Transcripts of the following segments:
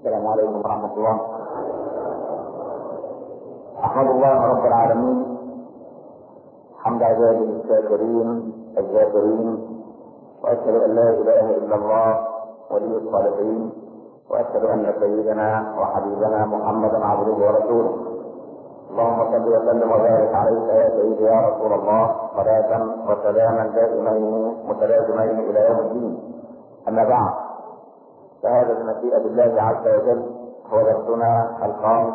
السلام عليكم ورحمة الله. أحمد الله رب العالمين حمد عباده الشاكرين الذاكرين، وأشهد أن لا إله إلا الله ولي الصالحين، وأشهد أن سيدنا وحبيبنا محمدا عبده ورسوله. اللهم صل وسلم وبارك عليك يا سيدي يا رسول الله، صلاة وسلاما دائمين متلازمين إلى يوم الدين. أما بعد، فهذا بمشيئة الله عز وجل هو درسنا الخامس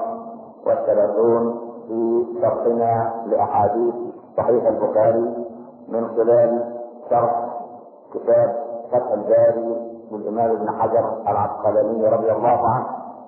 والثلاثون في شرحنا لأحاديث صحيح البخاري من خلال شرح كتاب فتح الباري للإمام ابن حجر العسقلاني رضي الله عنه.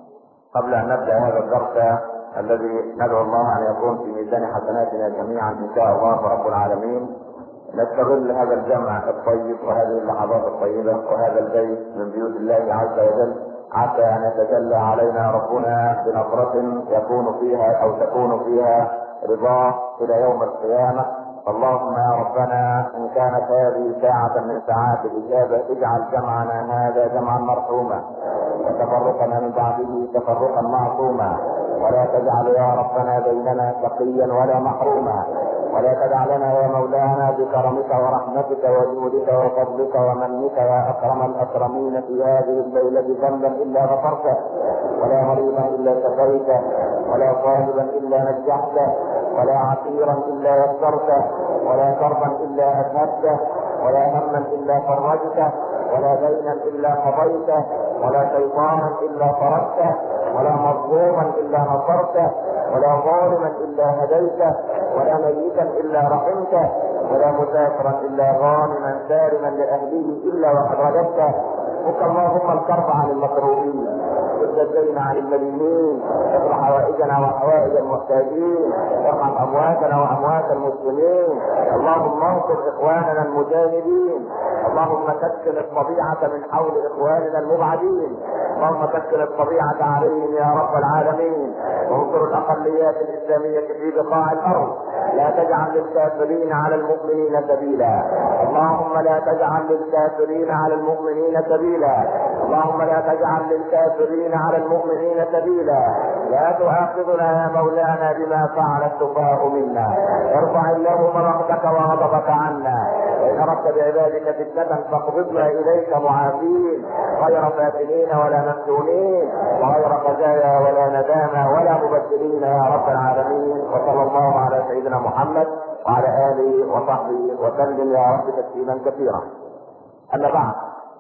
قبل أن نبدأ هذا الدرس الذي ندعو الله أن يكون في ميزان حسناتنا جميعا إن شاء الله رب العالمين، نستغل هذا الجمع الطيب وهذه اللحظات الطيبة وهذا البيت من بيوت الله عز وجل حتى أن يتجلى علينا ربنا بنظرة يكون فيها أو تكون فيها رضاه إلى يوم القيامة. اللهم يا ربنا إن كانت هذه ساعة من ساعات الإجابة اجعل جمعنا هذا جمعا مرحوما وتفرقنا من بعده تفرقا معصوما، ولا تجعل يا ربنا بيننا شقيا ولا محروما، ولا تدع لنا يا مولانا بكرمك ورحمتك وجودك وفضلك ومنك يا اكرم الاكرمين في هذه الليله ذنبا الا غفرته، ولا مريضا الا شفيته، ولا طالبا الا نجحته، ولا عسيرا الا يسرته، ولا كربا الا اذهبته، ولا هما الا فرجته، ولا دينا الا قضيته، ولا شيطانا الا طردته، ولا مظلوما الا نصرته، ولا ظالما الا هديته، ولا ميتا الا رحمته، ولا مسافرا الا غانما سالما لاهله الا وقد رددته. فك اللهم الكرب عن المكروبين، سد الدين عن المدينين، اقض حوائجنا وحوائج المحتاجين، ارحم امواتنا واموات المسلمين. اللهم انصر اخواننا المجاهدين، اللهم سكن الطبيعه من حول اخواننا المبعدين، اللهم سكن الطبيعه عليهم يا رب العالمين، وانصر الاقليات الاسلاميه في بقاع الارض. لا تجعل للكافرين على المؤمنين سبيلا، اللهم لا تجعل للكافرين على المؤمنين سبيلا، اللهم لا تجعل للكافرين على المؤمنين سبيلا. لا تؤاخذنا يا مولانا بما فعل السفهاء منا، ارفع اللهم مقتك وغضبك عنا، وان اردت بعبادك فتنه فاقبضنا اليك معافين، غير فاتنين ولا مفتونين، وغير خزايا ولا ندامه ولا مبدلين يا رب العالمين. وصلى الله على سيدنا محمد وعلى اله وصحبه وسلم يا رب تسليما كثيرا. اما بعد،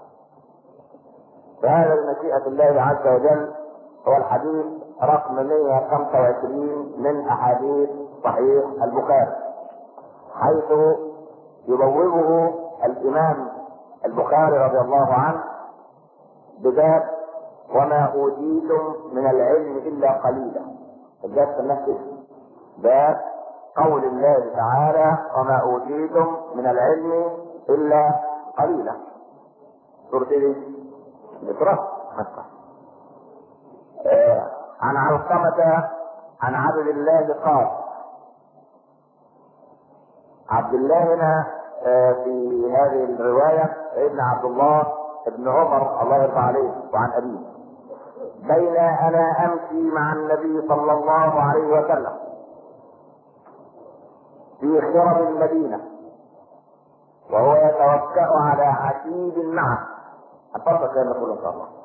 فهذا بمشيئة الله عز وجل هو الحديث رقم 125 من احاديث صحيح البخاري، حيث يبوبه الامام البخاري رضي الله عنه بباب وما اوتيتم من العلم الا قليلا. الباب سماه باب قول الله تعالى وما اوتيتم من العلم الا قليلا. سورة ايه؟ عن علقمة عن عبد الله قال، عبد الله هنا في هذه الرواية ابن عبد الله ابن عمر الله يرضى عليه وعن أبيه، بين أنا أمشي مع النبي صلى الله عليه وسلم في خرب المدينة وهو يتوكأ على عتيب معه، أفضل كان نقول إن شاء الله،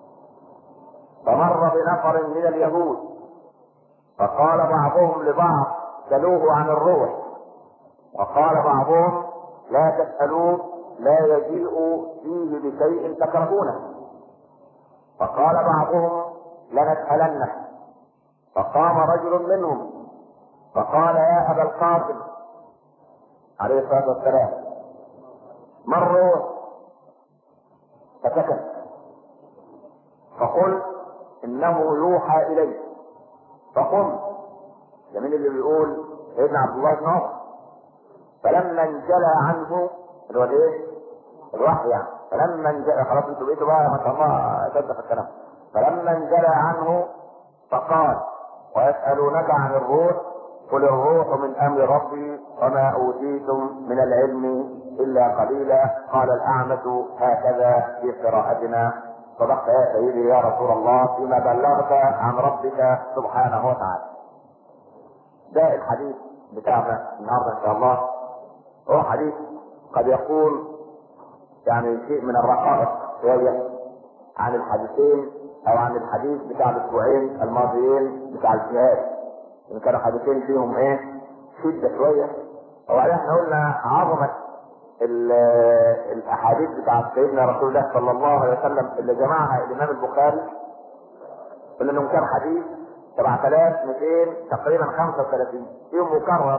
فمر بنفر من اليهود فقال بعضهم لبعض سلوه عن الروح، وقال بعضهم لا تسألوه لا يجيء فيه بشيء تكرهونه، فقال بعضهم لنسألنه، فقام رجل منهم فقال يا أبا القاسم عليه الصلاة والسلام ما الروح؟ فسكت، فقل انه يوحى اليه، فقم. ده من اللي بيقول ابن عبد الله بن عمر، فلما انجلى عنه اللي هو ايه؟ الوحي يعني، فلما انجلى خلاص انتوا بقيتوا بقى ما شاء الله تصدق الكلام، فلما انجلى عنه فقال ويسألونك عن الروح قل الروح من امر ربي وما اوتيتم من العلم الا قليلا. قال الاعمش هكذا في قراءتنا صدقت يا سيدي يا رسول الله فيما بلغت عن ربك سبحانه وتعالى. ده الحديث بتاعنا النهارده ان شاء الله. هو حديث قد يكون يعني شيء من الرقائق شويه عن الحديثين او عن الحديث بتاع الاسبوعين الماضيين بتاع الجهاد، ان كانوا حديثين فيهم ايه شده شويه. وبعدين احنا قلنا عظمه الاحاديث بتاعت سيدنا رسول الله صلى الله عليه وسلم اللي جمعها الامام البخاري، قلنا انهم كان حديث 7200 تقريبا 35 فيهم مكرر.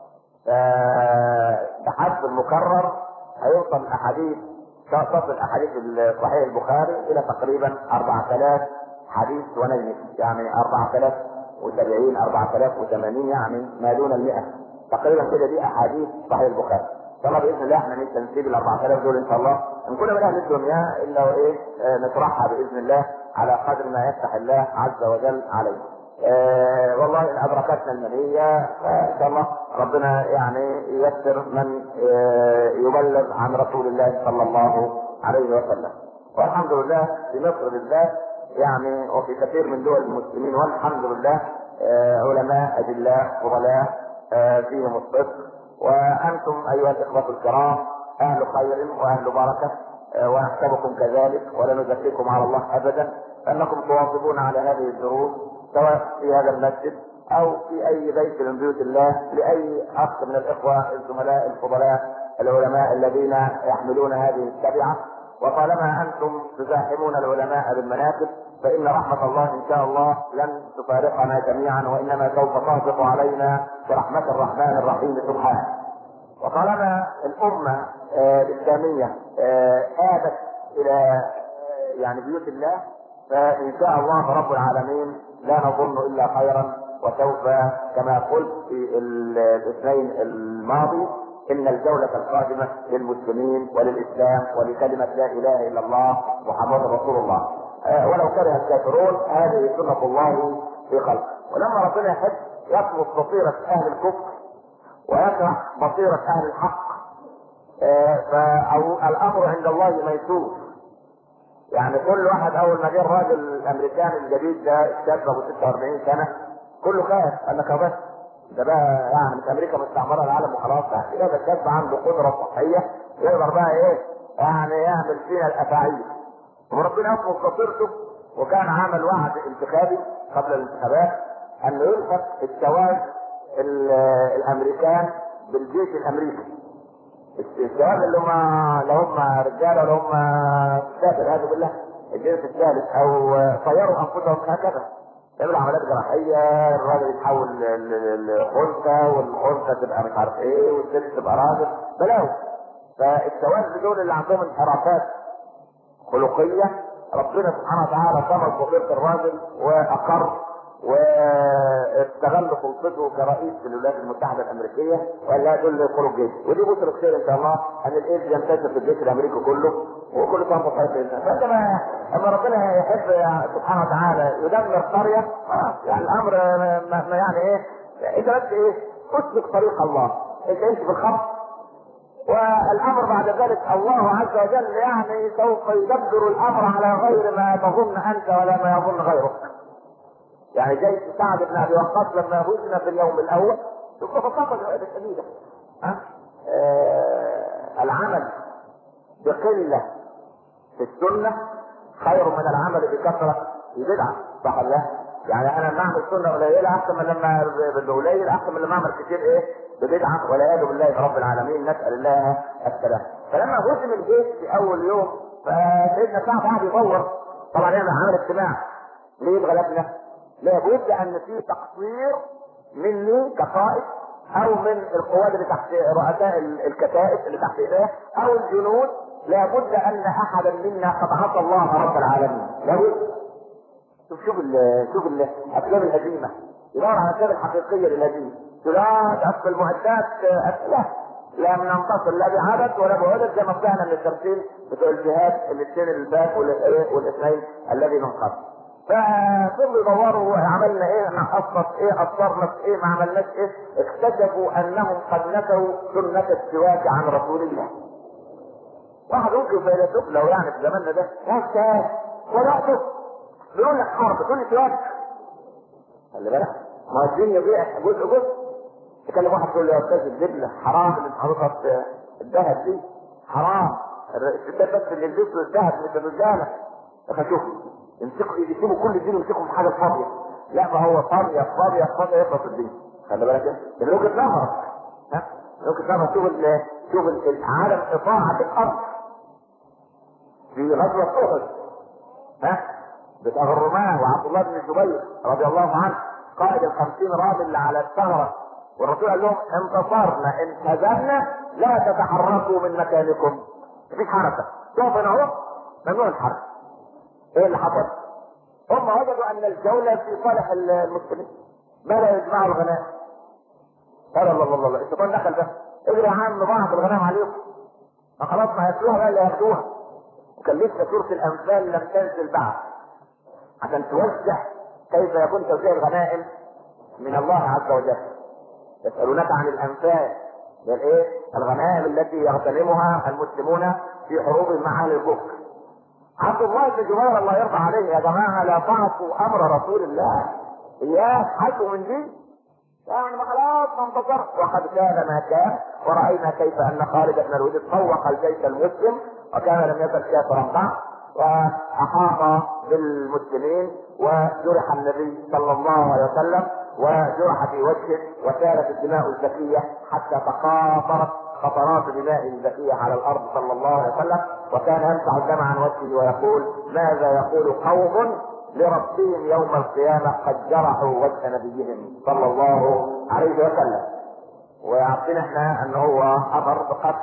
بحسب المكرر هيوصل الاحاديث تصل احاديث صحيح البخاري الى تقريبا 4000 حديث ونجم، يعني 4070 4080 يعني ما دون ال100 تقريبا كده. دي احاديث صحيح البخاري. طبعا باذن الله احنا نسيب ال 4000 دول ان شاء الله ان كنا من اهل الدنيا الا وايه نطرحها باذن الله على قدر ما يفتح الله عز وجل عليه. والله ان ادركتنا المنيه فان شاء الله ربنا يعني ييسر من يبلغ عن رسول الله صلى الله عليه وسلم. والحمد لله في مصر بالذات يعني وفي كثير من دول المسلمين والحمد لله علماء اجلاء فضلاء فيهم الصدق، وانتم ايها الاخوه الكرام اهل خير واهل بركه ونحسبكم كذلك ولا نزكيكم على الله ابدا، انكم تواظبون على هذه الدروس سواء في هذا المسجد او في اي بيت من بيوت الله لاي اخ من الاخوه الزملاء الفضلاء العلماء الذين يحملون هذه التبعه. وطالما انتم تزاحمون العلماء بالمناكب فان رحمه الله ان شاء الله لن تفارقنا جميعا، وانما سوف تهبط علينا برحمه الرحمن الرحيم سبحانه. وطالما الامه الاسلاميه آبت الى يعني بيوت الله فان شاء الله رب العالمين لا نظن الا خيرا. وسوف كما قلت في الاثنين الماضي ان الجولة القادمة للمسلمين وللاسلام ولكلمة لا اله الا الله محمد رسول الله ولو كره الكافرون. هذه سنة الله في خلقه. ولما ربنا يحب يطمس بصيرة اهل الكفر ويكره بصيرة اهل الحق فالامر عند الله ميسور. يعني كل واحد اول ما جه الراجل الامريكاني الجديد ده الشاب ابو 46 سنه كله خاف، قال لك بس ده بقى يعني مش امريكا مستعمره العالم وخلاص، ده الشاب عنده قدره صحيه يقدر بقى ايه يعني يعمل فينا الافاعيل. وربنا يطلب بصيرته وكان عمل وعد انتخابي قبل الانتخابات انه يلحق الشواذ الامريكان بالجيش الامريكي. الشباب اللي هم لو هم رجاله ولا هم كافر هذا بالله الجنس الثالث او صيروا انفسهم هكذا يعملوا عمليات جراحيه، الراجل يتحول لانثى والانثى تبقى مش عارف ايه والست تبقى راجل بلاوي. فالشواذ دول اللي عندهم انحرافات خلقيه ربنا سبحانه وتعالى طمس بصيره الراجل واقر واستغل سلطته كرئيس للولايات المتحده الامريكيه وقال لا دول يدخلوا الجيش. ودي بشرى خير ان شاء الله ان الايدز ينتشر في الجيش الامريكي كله وكل سنه وانتم طيبين. فانما اما ربنا يحب سبحانه وتعالى يدمر قريه يعني الامر ما يعني ايه انت بس ايه اسلك طريق الله، انت امشي في الخط والامر بعد ذلك الله عز وجل يعني سوف يدبر الامر على غير ما تظن انت ولا ما يظن غيرك. يعني جيش سعد بن ابي وقاص لما هزم في اليوم الاول ثم بساطه شديده العمل بقله في السنه خير من العمل بكثره البدعه، صح ولا لا؟ يعني انا لما اعمل سنه قليله احسن من لما بالقليل احسن من لما اعمل كتير ايه ببدعه والعياذ بالله رب العالمين نسال الله السلام. فلما هزم الجيش في اول يوم فسيدنا سعد قعد يدور طبعا يعمل عمل اجتماع ليه اتغلبنا؟ لابد ان في تقصير مني كقائد او من القوات اللي تحت رؤساء الكتائب اللي تحت ايديه او الجنود، لابد ان احدا منا قد عصى الله رب العالمين. لابد شوف الافلام الهزيمه يدور على الاسباب الحقيقيه للهزيمه. لا تأكل المعدات اسئله لا ننتصر لا بعدد ولا بعدد زي ما طلعنا من التمثيل بتوع الجهاد الاثنين اللي فات والاثنين الذي ننقذ. ففضلوا يدوروا عملنا ايه نحصص ايه اثرنا في ايه ما عملناش ايه. اكتشفوا انهم قد نسوا سنه السواك عن رسول الله. واحد ممكن فيلسوف لو يعني في زماننا ده وضعته بيقول لك حرب تقول لي سواك. خلي بالك ما الدين يضيع جزء. تكلم واحد تقول له يا استاذ الدبله حرام اللي محطوطه الذهب دي، حرام الستات بس اللي يلبسوا الذهب مثل الرجاله. فشوف يمسكوا يسيبوا كل الدين ويمسكوا في حاجه فاضيه. لا ما هو فاضيه يخلص الدين. خلي بالك من وجهه نظرك. ها من وجهه نظرك شوف عدم اطاعه الارض في غزوه احد. ها بتاع الرماه وعبد الله بن الزبير رضي الله عنه قائد ال50 راجل اللي على الثغره، والرسول قال لهم انتصرنا ان هزمنا لا تتحركوا من مكانكم. مفيش حركه، تقف هنا اهو ممنوع الحركه. ايه اللي حصل؟ هم وجدوا ان الجوله في صالح المسلمين، بدأوا يجمعوا الغنائم. قال الله الشيطان دخل ده، اجري يا عم بعض الغنائم عليهم، ما خلاص ما هياكلوها بقى اللي هياخدوها. وكان لسه سوره الانفال لم تنزل بعد عشان توزع كيف يكون توزيع الغنائم من الله عز وجل. يسألونك عن الأنفال، الايه؟ الغنائم التي يغتنمها المسلمون في حروبهم مع اهل الكفر. عبد الله بن جبير الله يرضى عليه، يا جماعه لا تعصوا امر رسول الله، اياه حكوا من دي يعني ما خلاص ما انتصر. وقد كان ما كان، وراينا كيف ان خالد بن الوليد طوق الجيش المسلم وكان لم يزل كافرا بعد، واحاط بالمسلمين وجرح النبي صلى الله عليه وسلم وجرح في وجهه وسالت الدماء الزكيه حتى تقاطرت قطرات دماء الزكيه على الارض صلى الله عليه وسلم، وكان يمسح الدم عن وجهه ويقول ماذا يقول قوم لربهم يوم القيامه قد جرحوا وجه نبيهم صلى الله عليه وسلم. ويعطينا احنا ان هو امر بقتل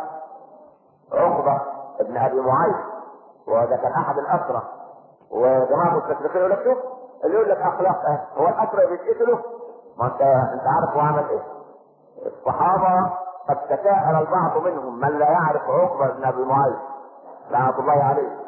عقبه ابن ابي معيط، وده كان احد الاسرى. وجماعه مستشرقين يقول لك شوف اللي يقول لك اخلاق هو الاسرى بيتقتلوا، ما انت عارف هو عمل ايه. الصحابه قد تساءل البعض منهم من لا يعرف عقبه بن ابي معيط لعنه الله عليه،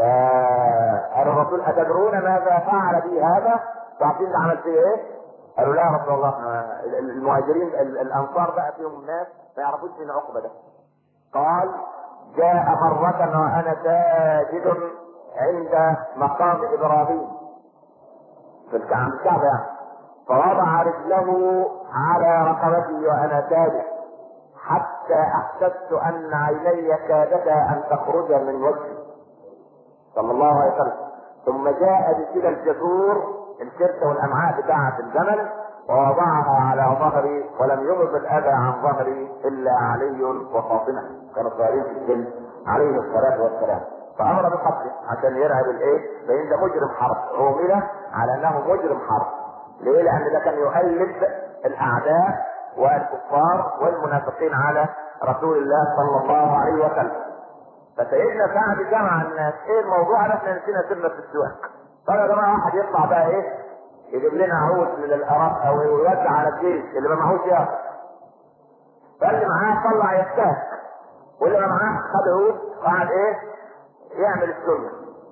فقال الرسول اتدرون ماذا فعل بي هذا؟ تعرفين ده عمل فيه ايه؟ قالوا لا يا رسول الله المهاجرين الانصار بقى فيهم ناس ما يعرفوش من عقبه ده. قال جاء مرة وانا ساجد عند مقام ابراهيم في الكعبة يعني، فوضع رجله على رقبتي وانا ساجد حتى احسست ان عيني كادتا ان تخرج من وجهي صلى الله عليه وسلم. ثم جاء بكلا الجسور الكرسة والامعاء بتاعة الجمل ووضعها على ظهري ولم يغض الاذى عن ظهري الا علي وفاطمه، كانوا صغيرين في السن عليه الصلاه والسلام. فامر بقتله عشان يرعب الايه؟ لان ده مجرم حرب، عومل على انه مجرم حرب. ليه؟ لان ده كان يؤلف الاعداء والكفار والمنافقين على رسول الله صلى الله عليه وسلم. فسيدنا سعد جمع الناس، ايه الموضوع ده؟ احنا نسينا سنه في السواك. طيب يا جماعه واحد يطلع بقى ايه؟ يجيب لنا عود من الأراض او يوزع على الجيش اللي ما معهوش ياخد. فاللي معاه طلع يستهك، واللي ما معاه خد عود وقعد ايه؟ يعمل السنه.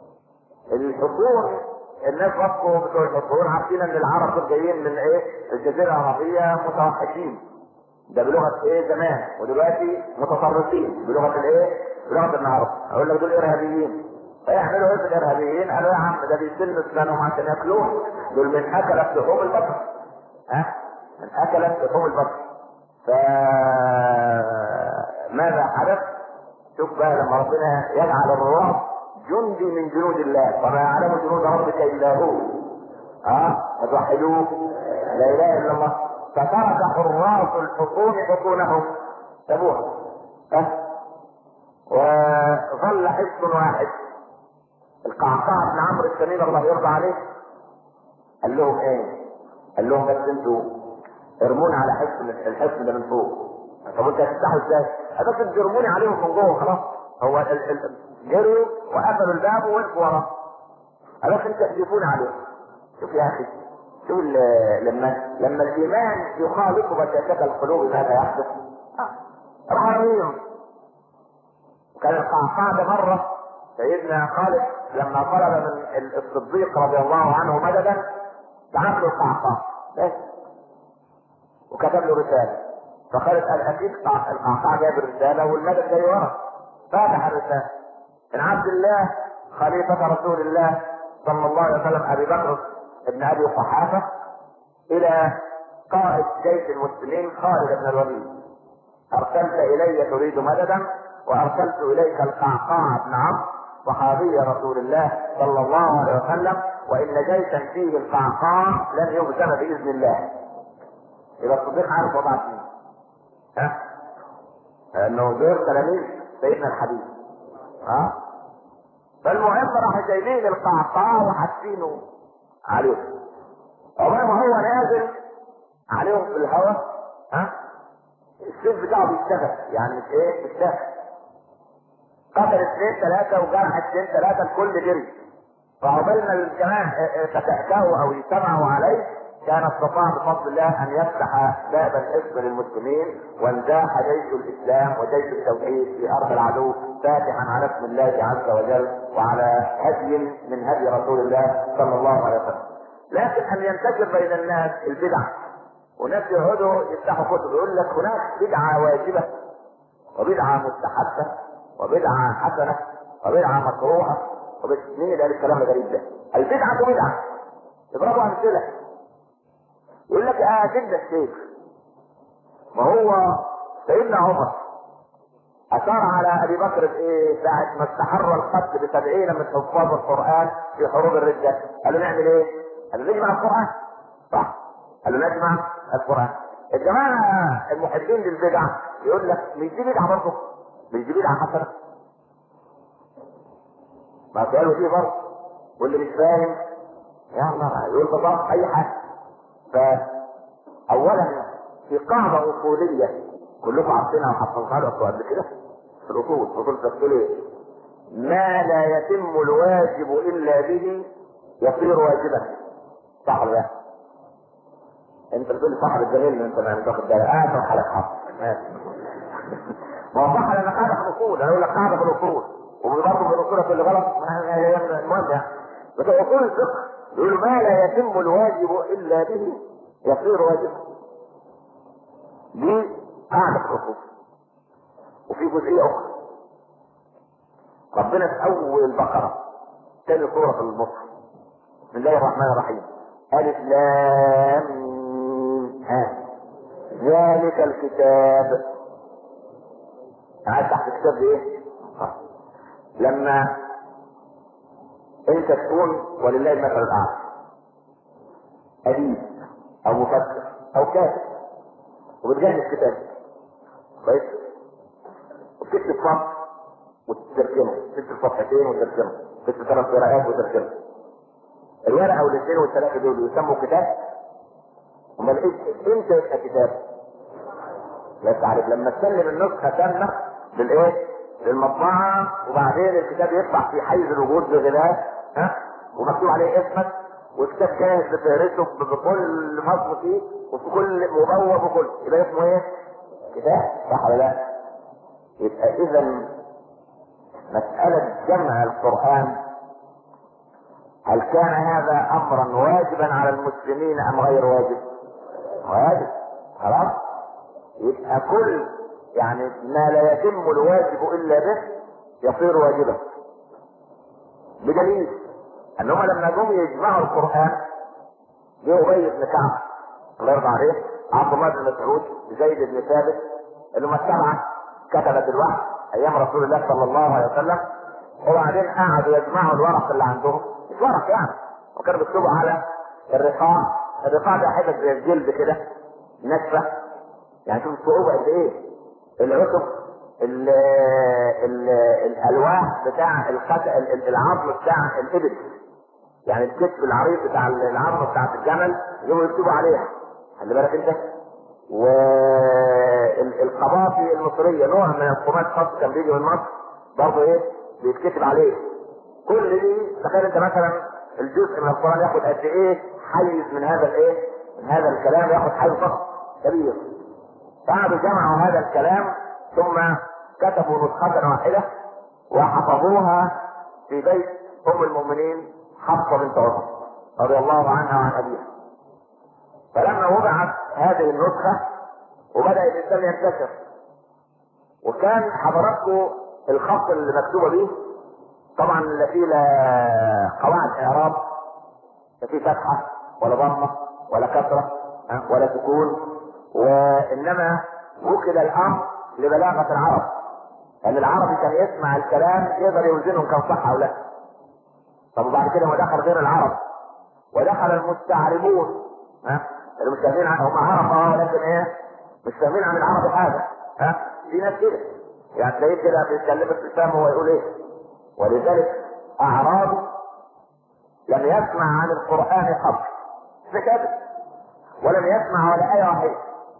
الحصون الناس وقفوا بتوع الحصون عارفين ان العرب دول جايين من ايه؟ الجزيره العربيه متوحشين. ده بلغه ايه زمان، ودلوقتي متطرفين بلغه الايه؟ بلغه النهارده. اقول لك دول ارهابيين. فيعملوا ايه في الارهابيين؟ قالوا يا عم ده بيسن اسنانهم عشان ياكلوه، دول من اكلت لحوم البقر. من اكلت لحوم البقر. فماذا حدث؟ شوف بقى لما ربنا يجعل الرعب جندي من جنود الله، وما يعلم جنود ربك الا هو. فتوحدوه لا اله الا الله. فترك حراس الحصون حصونهم سابوها. وظل حصن واحد. القعقاع بن عمرو التميمي الله يرضى عليه قال لهم ايه؟ قال لهم بس انتوا ارموني على الحصن ده من فوق. طب انت هتفتحوا ازاي؟ بس انتوا ارموني عليهم من جوه خلاص. هو جروا وقفلوا الباب ووقفوا وراه. قالوا انتوا تحدفون عليهم. شوف يا اخي، شوف لما الايمان يخالط بشاشة القلوب ماذا يحدث؟ رهيب. وكان القعقاع ده مره سيدنا خالد لما طلب من الصديق رضي الله عنه مددا بعث له القعقاع وكتب له رساله. فخالد قال اكيد القعقاع جاب الرساله والمدد جاي ورا. فتح الرساله من عبد الله خليفة رسول الله صلى الله عليه وسلم ابي بكر بن ابي قحافة الى قائد جيش المسلمين خالد بن الوليد: ارسلت الي تريد مددا، وارسلت اليك القعقاع بن عمرو صحابي رسول الله صلى الله عليه وسلم، وان جيشا فيه القعقاع لن يهزم باذن الله. يبقى الصديق عارف وضع مين؟ ها؟ انه دول تلاميذ سيدنا الحبيب. ها؟ فالمهم راح جايبين القعقاع وحاطينه عليهم. عمر ما هو نازل عليهم في الهواء، ها؟ السيف بتاعه بيشتغل، يعني مش ايه؟ بيشتغل. قتل 2 3 وجرح 2 3، الكل جري. فعقبال ما الجماعه تتأكوا او يجتمعوا عليه كان استطاع بفضل الله ان يفتح باب الحزب للمسلمين، وانزاح جيش الاسلام وجيش التوحيد في ارض العدو فاتحا على اسم الله عز وجل وعلى هدي من هدي رسول الله صلى الله عليه وسلم. لكن ان ينتشر بين الناس البدع وناس يقعدوا يفتحوا كتب يقول لك هناك بدعه واجبه وبدعه مستحبه وبدعه حسنه وبدعه مكروهه مين اللي قال الكلام الغريب ده؟ البدعه بدعه. اضربوا امثله. يقول لك سيدنا الشيخ، ما هو سيدنا عمر اشار على ابي بكر بايه؟ ساعه ما استحر القتل ب70 من حفاظ القران في حروب الرده، قال له نعمل ايه؟ قال له نجمع القران. صح؟ قال له نجمع القران. الجماعه المحبين للبدع يقول لك مش دي بدعه برضه؟ مش دي بدعه حسنه؟ ما قالوا دي برضه، واللي مش فاهم يلا يقول بطاقة اي حاجه. فاولا في قاعده اصوليه كلكم عارفينها وحفظها لكم قبل كده في الاصول، اصول التفصيليه: ما لا يتم الواجب الا به يصير واجبا. صح ولا لا؟ انت بتقول صاحب الجميل انت ما بتاخد بالك. اشرح لك حق ما هو صح لان قاعده في الاصول، انا اقول لك قاعده في الاصول وبرضه في الاصول اللي غلط المهم يعني. بس اصول الفقه يقولوا ما لا يتم الواجب الا به يصير واجبا. دي قاعده في الاصول. وفي جزئيه اخرى، ربنا في اول البقره ثاني سوره في المصحف: بسم الله الرحمن الرحيم الف لام ميم ذلك الكتاب. قاعد تحت الكتاب ايه؟ لما انت تكون ولله المثل الاعلى اديب او مفكر او كاتب وبتجهز كتاب كويس وبتكتب فصل وتترجمه، تكتب صفحتين وترجمه، تكتب 3 ورقات وترجمه. الورقه والاثنين والثلاثه دول يسموا كتاب. امال امتى يبقى كتاب؟ لا تعرف لما تسلم النسخه تامه بالايه؟ للمطبعه، وبعدين الكتاب يطلع في حيز الوجود بغلاف ومكتوب عليه اسمك، وكتاب جاهز بفهرسه بكل فصل فيه وفي كل مبوب وكل، يبقى اسمه ايه؟ كتاب. صح ولا لا؟ يبقى اذا مسألة جمع القرآن هل كان هذا امرا واجبا على المسلمين ام غير واجب؟ واجب. خلاص؟ يبقى كل يعني ما لا يتم الواجب الا به يصير واجبا. بدليل انهم لما جم يجمعوا القرآن جه ابي بن كعب الله يرضى عليه، عبد الله بن مسعود، زيد بن ثابت، اللي هم السبعه كتبت الوحي ايام رسول الله صلى الله عليه وسلم، وبعدين قعدوا يجمعوا الورق اللي عندهم، مش ورق يعني، وكانوا بيكتبوا على الرقاع. الرقاع ده حتت زي الجلد كده ناشفه، يعني شوف الصعوبه قد ايه. العتب الالواح بتاع العظم بتاع الابل، يعني الكتف العريض بتاع العظم بتاعت الجمل يقوموا يكتبوا عليها. خلي بالك انت. والقباطي المصريه نوع من القماش خاص كان بيجي من مصر برضه ايه بيتكتب عليه. كل دي تخيل انت مثلا الجزء من القران ياخد قد ايه حيز من هذا الايه؟ من هذا الكلام ياخد حيز فقط كبير. قعدوا جمعوا هذا الكلام ثم كتبوا نسخة واحدة وحفظوها في بيت ام المؤمنين حفصة بنت عمر رضي الله عنها وعن ابيها. فلما وضعت هذه النسخة وبدأ الإسلام ينتشر، وكان حضراتكم الخط اللي مكتوبة به طبعا لا في لا قواعد اعراب، لا في فتحه ولا ضمه ولا كسره ولا سكون، وانما وكل الامر لبلاغه العرب، لان العربي كان يسمع الكلام يقدر يوزنه كان صح او لا. طب وبعد كده ما دخل غير العرب ودخل المستعربون اللي مش فاهمين هم عرب ولكن ايه مش فاهمين عن العرب حاجه. في ناس كده يعني تلاقيه كده بيتكلم الاسلام وهو يقول ايه. ولذلك اعرابي لم يسمع عن القران قبل كده ولم يسمع ولا ايه واحده،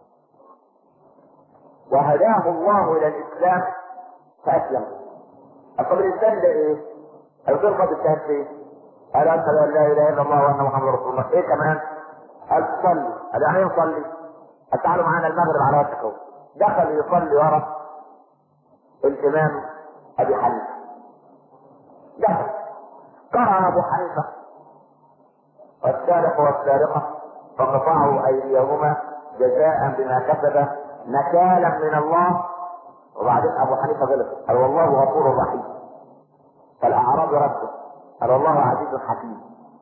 وهداه الله الى الاسلام فاسلم. طب الانسان ده ايه؟ هيصير قد التهفيه قال اشهد ان لا اله الا الله وان محمد رسول الله. ايه كمان؟ قال تصلي. قال يعني نصلي؟ قال تعالوا معانا المغرب على وجهكم. دخل يصلي ورا الامام ابي حنيفه. دخل قرأ ابو حنيفه والسارق والسارقه فقطعوا ايديهما جزاء بما كسب نكالا من الله. وبعدين ابو حنيفه غلط قال والله غفور رحيم. فالاعرابي رده قال الله عزيز حكيم.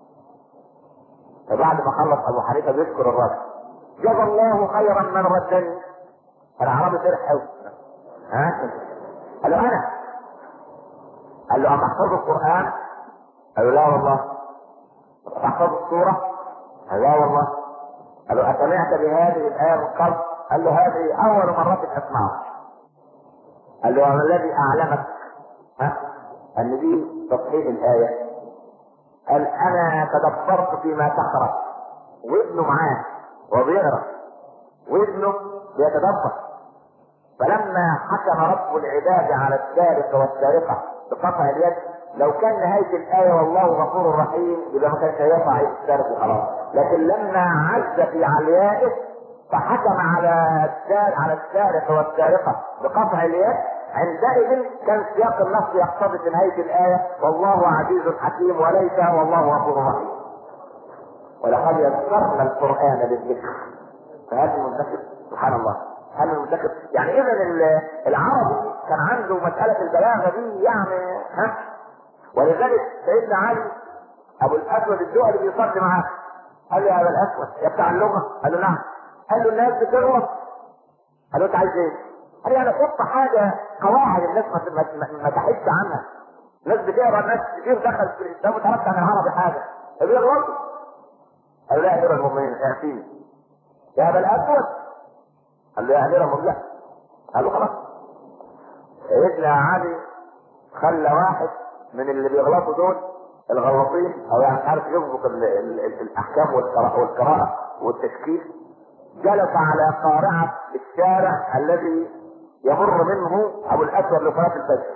فبعد ما خلص ابو حنيفه بيذكر الرد جزا الله خيرا من ردني. فالاعرابي فرح قوي قال له انا. قال له اما احفظ القران؟ قال له لا والله. احفظ السوره؟ قال لا والله. قال له اسمعت بهذه الايه من قبل؟ قال له هذه اول مره اسمعها. قال له وما الذي اعلمك ان دي تصحيح الايه؟ قال انا تدبرت فيما تقرا وابنه معاه وبيقرا وابنه بيتدبر. فلما حكم رب العباد على السارق والسارقه بقطع اليد لو كان نهايه الايه والله غفور رحيم يبقى ما كانش هيقطع يد السارق وخلاص. لكن لما عز في عليائه فحكم على السارق والسارقه بقطع اليد عندئذ كان سياق النص يقتضي في نهايه الايه والله عزيز حكيم وليس والله غفور رحيم. ولقد يسرنا القران للذكر فهل المدكر؟ سبحان الله هل المدكر؟ يعني اذا العربي كان عنده مساله البلاغه دي يعني ولذلك سيدنا علي ابو الاسود الدؤلي بيصلي معاه قال له يا ابا الاسود يا بتاع اللغه؟ قال له نعم. قال له الناس بتغلط. قال له انت عايز ايه؟ قال له انا حط حاجه قواعد الناس ما تحدش عنها. ناس بتقرا ناس كتير دخل في الاسلام وتعرفت عن العربي حاجه بيغلطوا. قال له يا امير المؤمنين اعفيني. يا ابا الاسود؟ قال له يا امير المؤمنين. قال له خلاص. سيدنا علي خلى واحد من اللي بيغلطوا دول الغلطين او يعني مش عارف يضبط الاحكام والقراءه والتشكيل جلس على قارعه الشارع الذي يمر منه ابو الاسود لصلاه الفجر.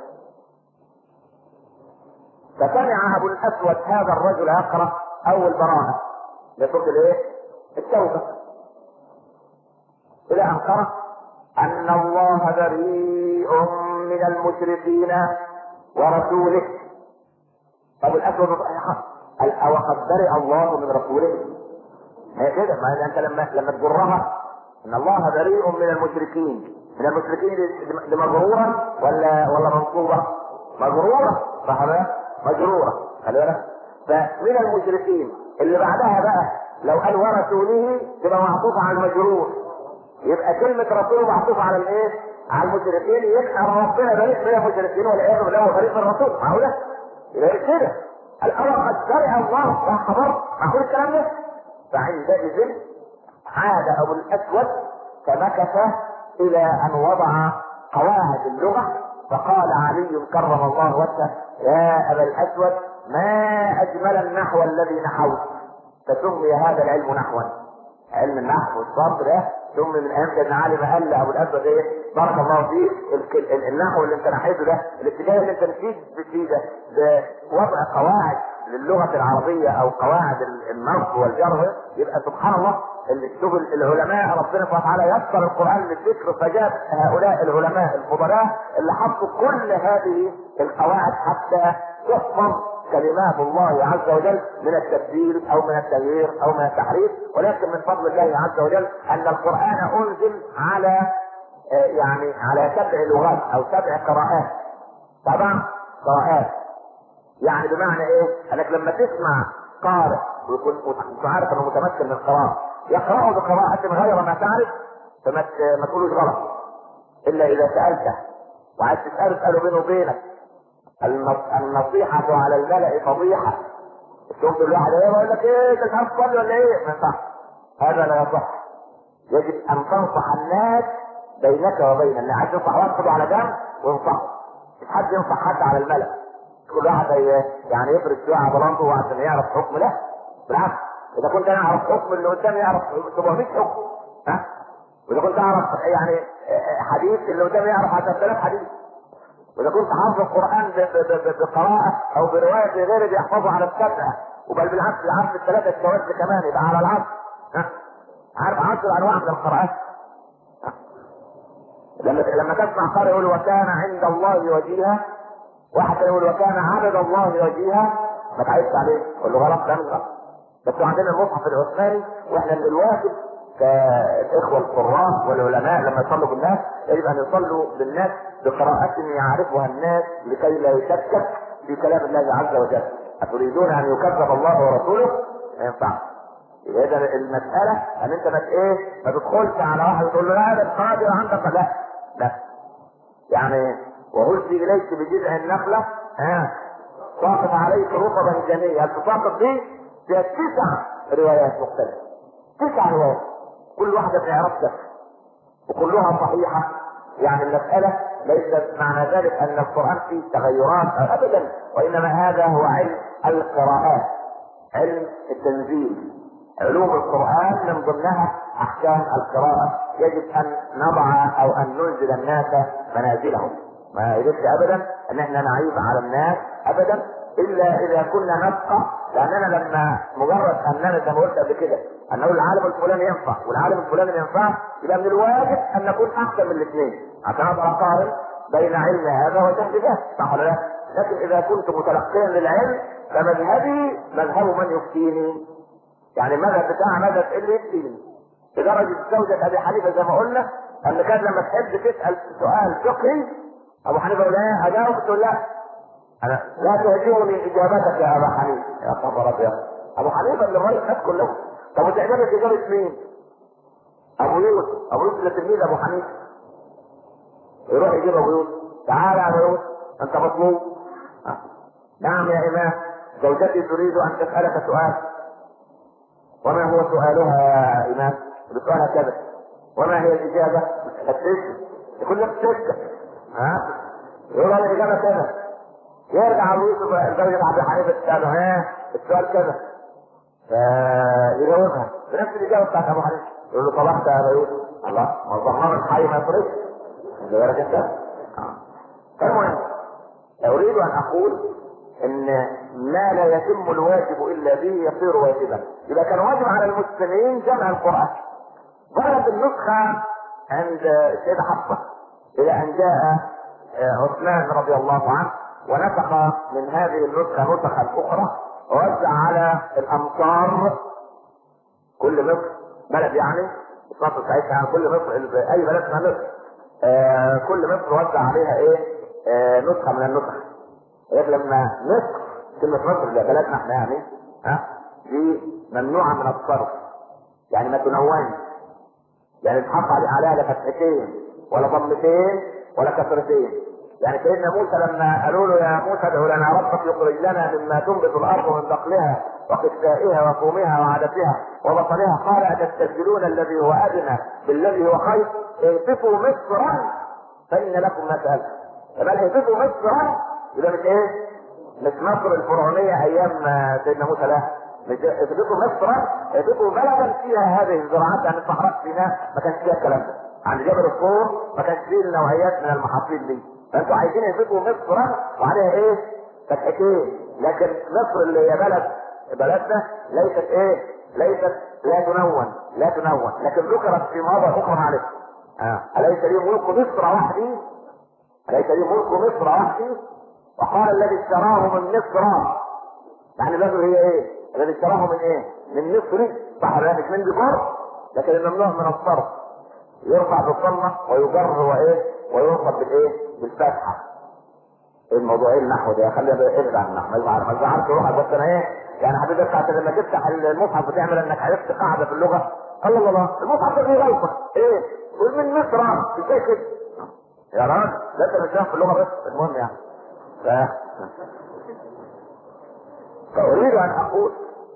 فسمع ابو الاسود هذا الرجل يقرا اول براءه لصوت الايه؟ التوبه الى ان قرأ ان الله بريء من المشركين ورسوله. ابو الاسود قال او قد برئ الله من رسوله. هي كده ما انت لما تجرها ان الله بريء من المشركين. من المشركين دي مجروره ولا منصوبه؟ مجروره صح بقى؟ مجروره خلي بالك. فمن المشركين اللي بعدها بقى لو قال ورسوله تبقى معطوفه على المجرور. يبقى كلمه رسول معطوفه على الايه؟ على المشركين. يبقى ربنا بريء من المشركين والعياذ بالله وبريء من الرسول. معقوله؟ يبقى كده الأمر قد برئ الله فحضر معقول الكلام ده؟ فعندئذ عاد ابو الاسود فمكث الى ان وضع قواعد اللغه. فقال علي كرم الله وجهه يا ابا الاسود ما اجمل النحو الذي نحوت. فسمي هذا العلم نحوا. علم النحو والصرف ده سمي من ايام سيدنا علي ما قال لابو الاسود ايه بارك الله فيك النحو اللي انت نحيته ده الاتجاه اللي انت مشيت فيه ده وضع قواعد للغه العربيه او قواعد النصب والجر. يبقى سبحان الله شوف العلماء ربنا سبحانه وتعالى يسر القران للذكر فجاب هؤلاء العلماء الفضلاء اللي حطوا كل هذه القواعد حتى تحفظ كلمات الله عز وجل من التبديل او من التغيير او من التحريف. ولكن من فضل الله عز وجل ان القران انزل على يعني على 7 لغات او 7 قراءات. 7 قراءات يعني بمعنى ايه؟ انك لما تسمع قارئ ويكون عارف انه متمكن من القراءة يقرأه بقراءة غير ما تعرف، ما تقولوش غلط الا اذا سألته وعايز تسأله بينه وبينك. النصيحة على الملأ فضيحة. الشوف الواحد ايه يقول لك ايه انت مش عارف تصلي ولا ايه؟ ما ينفعش، هذا لا يصح. يجب ان تنصح الناس بينك وبين الناس. عايز تنصح واحد خده على جنب وانصحه، مش حد ينصح حد على الملأ. كل واحد يعني يفرد شويه عضلاته عشان يعرف حكم. لا بالعكس، اذا كنت انا اعرف حكم اللي قدامي يعرف 700 حكم، ها؟ واذا كنت اعرف يعني حديث اللي قدامي يعرف 10,000 حديث. واذا كنت حافظ القران بقراءه او بروايه غيري بيحفظه على السبعه، وبل بالعكس عارف الثلاثه الشواذ كمان يبقى على العصر، ها؟ عارف 10 انواع من القراءات. لما تسمع قارئ يقول وكان عند الله وجيها، واحد يقول وكان عبد الله وجيها، ما تعيبش عليه، قول له غلط لا مش غلط. بس عندنا المصحف العثماني، واحنا من الواجب كالاخوه القراء والعلماء لما يصلوا بالناس يجب ان يصلوا بالناس بقراءة يعرفها الناس لكي لا يشكك في كلام الله عز وجل. أتريدون ان يكذب الله ورسوله؟ ما ينفعش. اذا المسألة ان انت ما تدخلش على واحد وتقول له لا ده القادر عندك، لا يعني وهزي اليك بجذع النخلة ساقط عليك رطبا جنيا. تساقط دي فيها 9 روايات مختلفة، 9 روايات كل واحدة في عرفتك وكلها صحيحة. يعني المسألة ليس معنى ذلك ان القرآن فيه تغيرات ابدا، وانما هذا هو علم القراءات، علم التنزيل. علوم القرآن من ضمنها احكام القراءة. يجب ان نضع او ان ننزل الناس منازلهم. ما يجبش ابدا ان احنا نعيب على الناس ابدا الا اذا كنا نفقه. لاننا لما مجرد اننا زي ما قلت قبل كده ان نقول العالم الفلاني ينفع والعالم الفلاني ما ينفعش، يبقى من الواجب ان نكون احسن من الاثنين عشان اقدر اقارن بين علم هذا وجهل ذاك، صح ولا لا؟ لكن اذا كنت متلقيا للعلم فمذهبي مذهب من يفتيني، يعني المذهب بتاع مذهب اللي يفتيني. لدرجه زوجة ابي حنيفه زي ما قلنا ان كان لما تحب تسال سؤال فقهي ابو حنيفه يقول ايه اجاوب؟ تقول لا انا لا تعجبني اجابتك يا ابا حنيفه. يا خبر ابيض، ابو حنيفه اللي الراجل خد كلهم. طب وتعجبك اجابه مين؟ ابو يوسف. ابو يوسف ده تلميذ ابو حنيفه. يروح يجيب ابو يوسف، تعالى يا ابو يوسف انت مطلوب. نعم يا امام، زوجتي تريد ان تسالك سؤال. وما هو سؤالها يا امام؟ بسؤالها كذا. وما هي الاجابه؟ فتشك يقول لك تشك، يقول لها الاجابه كذا. يرجع ابو يوسف زوجة عبد الحنيفه تساله السؤال كذا، فيجاوبها بنفس الاجابه بتاعت ابو حنيفه. يقول له طلعت يا ابو يوسف. الله، ما ظهر الحي ما يفرقش بالك انت. فالمهم اريد ان اقول ان ما لا يتم الواجب الا به يصير واجبا. اذا كان واجب على المسلمين جمع القران. ظهرت النسخه عند السيده حفصه الى ان جاء عثمان رضي الله عنه ونسخ من هذه النسخه نسخا اخرى ووزع على الامصار. كل مصر بلد يعني مصر ساعتها، يعني كل مصر اي بلد اسمها مصر كل مصر وزع عليها نسخه من النسخ. لما مصر كلمه مصر اللي بلدنا احنا يعني دي ممنوعه من الصرف، يعني ما تنونش، يعني تحط عليها لا فتحتين ولا ضمتين ولا كسرتين. يعني سيدنا موسى لما قالوا له يا موسى ادع لنا ربك يخرج لنا مما تنبت الارض من بقلها وقثائها وفومها وعدسها وبصلها قال اتستبدلون الذي هو ادنى بالذي هو خير اهبطوا مصرا فان لكم ما سالتم. فبل اهبطوا مصرا يبقى مش مصر الفرعونيه ايام سيدنا موسى، لا، مش اهبطوا مصرا، اهبطوا بلدا فيها هذه الزراعات. يعني صحراء سيناء ما كانش فيها الكلام ده، عند جبل الطور ما كانش فيه النوعيات من المحاصيل دي. فانتوا عايزين يهبطوا مصرا وعليها فتحتين. لكن مصر اللي هي بلدنا ليست لا تنون لكن ذكرت في مواضع اخرى معلش. اليس لي ملك مصر وحدي؟ اليس لي ملك مصر وحدي؟ وقال الذي اشتراه من مصر، يعني مصر هي الذي اشتراه من من مصر، صح ولا مش من ذكر؟ لكن الممنوع من الصرف يرفع بالضمه ويجر وينصب بالفتحه. ايه الموضوع؟ ايه النحو ده؟ خلينا ابعد عن النحو، ما تزعلش روحك. بس انا ايه يعني حبيبي بتاعت لما تفتح المصحف وتعمل انك عرفت قاعده في اللغه، الله الله المصحف ده فيه غلطه ايه؟ ومن مصر ازاي كده؟ يا راجل ده انت مش فاهم في اللغه بس. المهم يعني فاريد ان اقول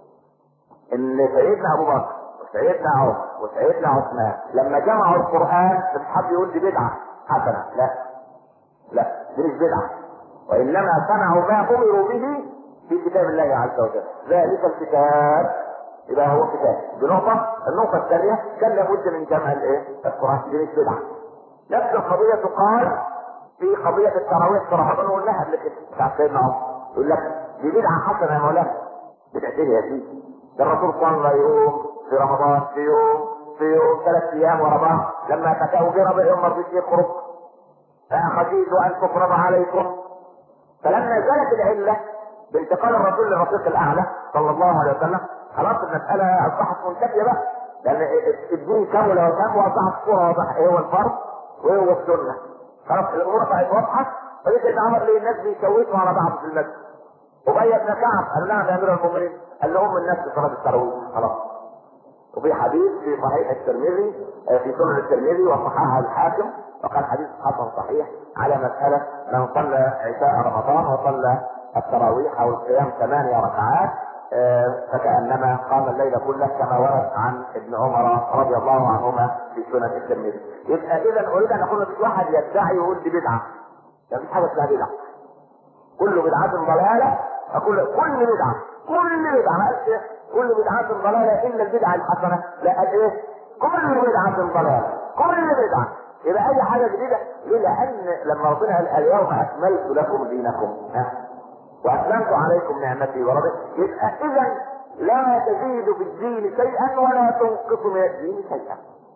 ان سيدنا ابو بكر وسيدنا عمر وسيدنا عثمان لما جمعوا القران مش حد يقول دي بدعه حسنه، لا دي مش بدعه، وانما صنعوا ما امروا به في كتاب الله عز وجل. ذلك الكتاب يبقى هو كتاب. بنقطه. النقطه الثانيه كان لابد من جمع القران، دي مش بدعه. نفس القضيه تقال في قضيه التراويح في رمضان، قلناها قبل كده بتاع سيدنا عمر. يقول لك دي بدعه حسنه يا مولانا. بدعتين يا سيدي، ده الرسول صلى يوم في رمضان في يوم 3 ايام ورا بعض لما تكاو جرب يوم ما رضيش يخرج فخشيت ان تفرض عليكم. فلما زالت العله بانتقال الرسول للرفيق الاعلى صلى الله عليه وسلم خلاص المساله اصبحت منتهيه بقى، لان الدين كامل وتام واصبحت صوره واضحه ايه هو الفرض وايه هو السنه. خلاص الامور بقت واضحه. فلذلك عمر ليه الناس بيشوشوا على بعض في المسجد. ابي بن كعب قال نعم يا امير المؤمنين، قال لهم الناس في صلاه التراويح خلاص. وفي حديث في صحيح الترمذي في سنن الترمذي وصححه الحاكم وقال حديث حسن صحيح على مساله من صلى عشاء رمضان وصلى التراويح او القيام 8 ركعات فكانما قام الليل كله، كما ورد عن ابن عمر رضي الله عنهما في سنن الترمذي. يبقى اذا اريد ان اقول مفيش واحد يدعي يقول دي بدعه. مفيش حاجه اسمها بدعه. كل بدعه ضلاله. اقول كل بدعه ما قالش كل بدعه ضلاله الا البدعه الحسنه، لا قال ايه؟ كل بدعه ضلاله، كل بدعه. يبقى اي حاجه جديده ليه؟ لان لما ربنا قال اليوم اكملت لكم دينكم واتممت عليكم نعمتي ورضيت، يبقى اذا لا تزيد في الدين شيئا ولا تنقص من الدين شيئا.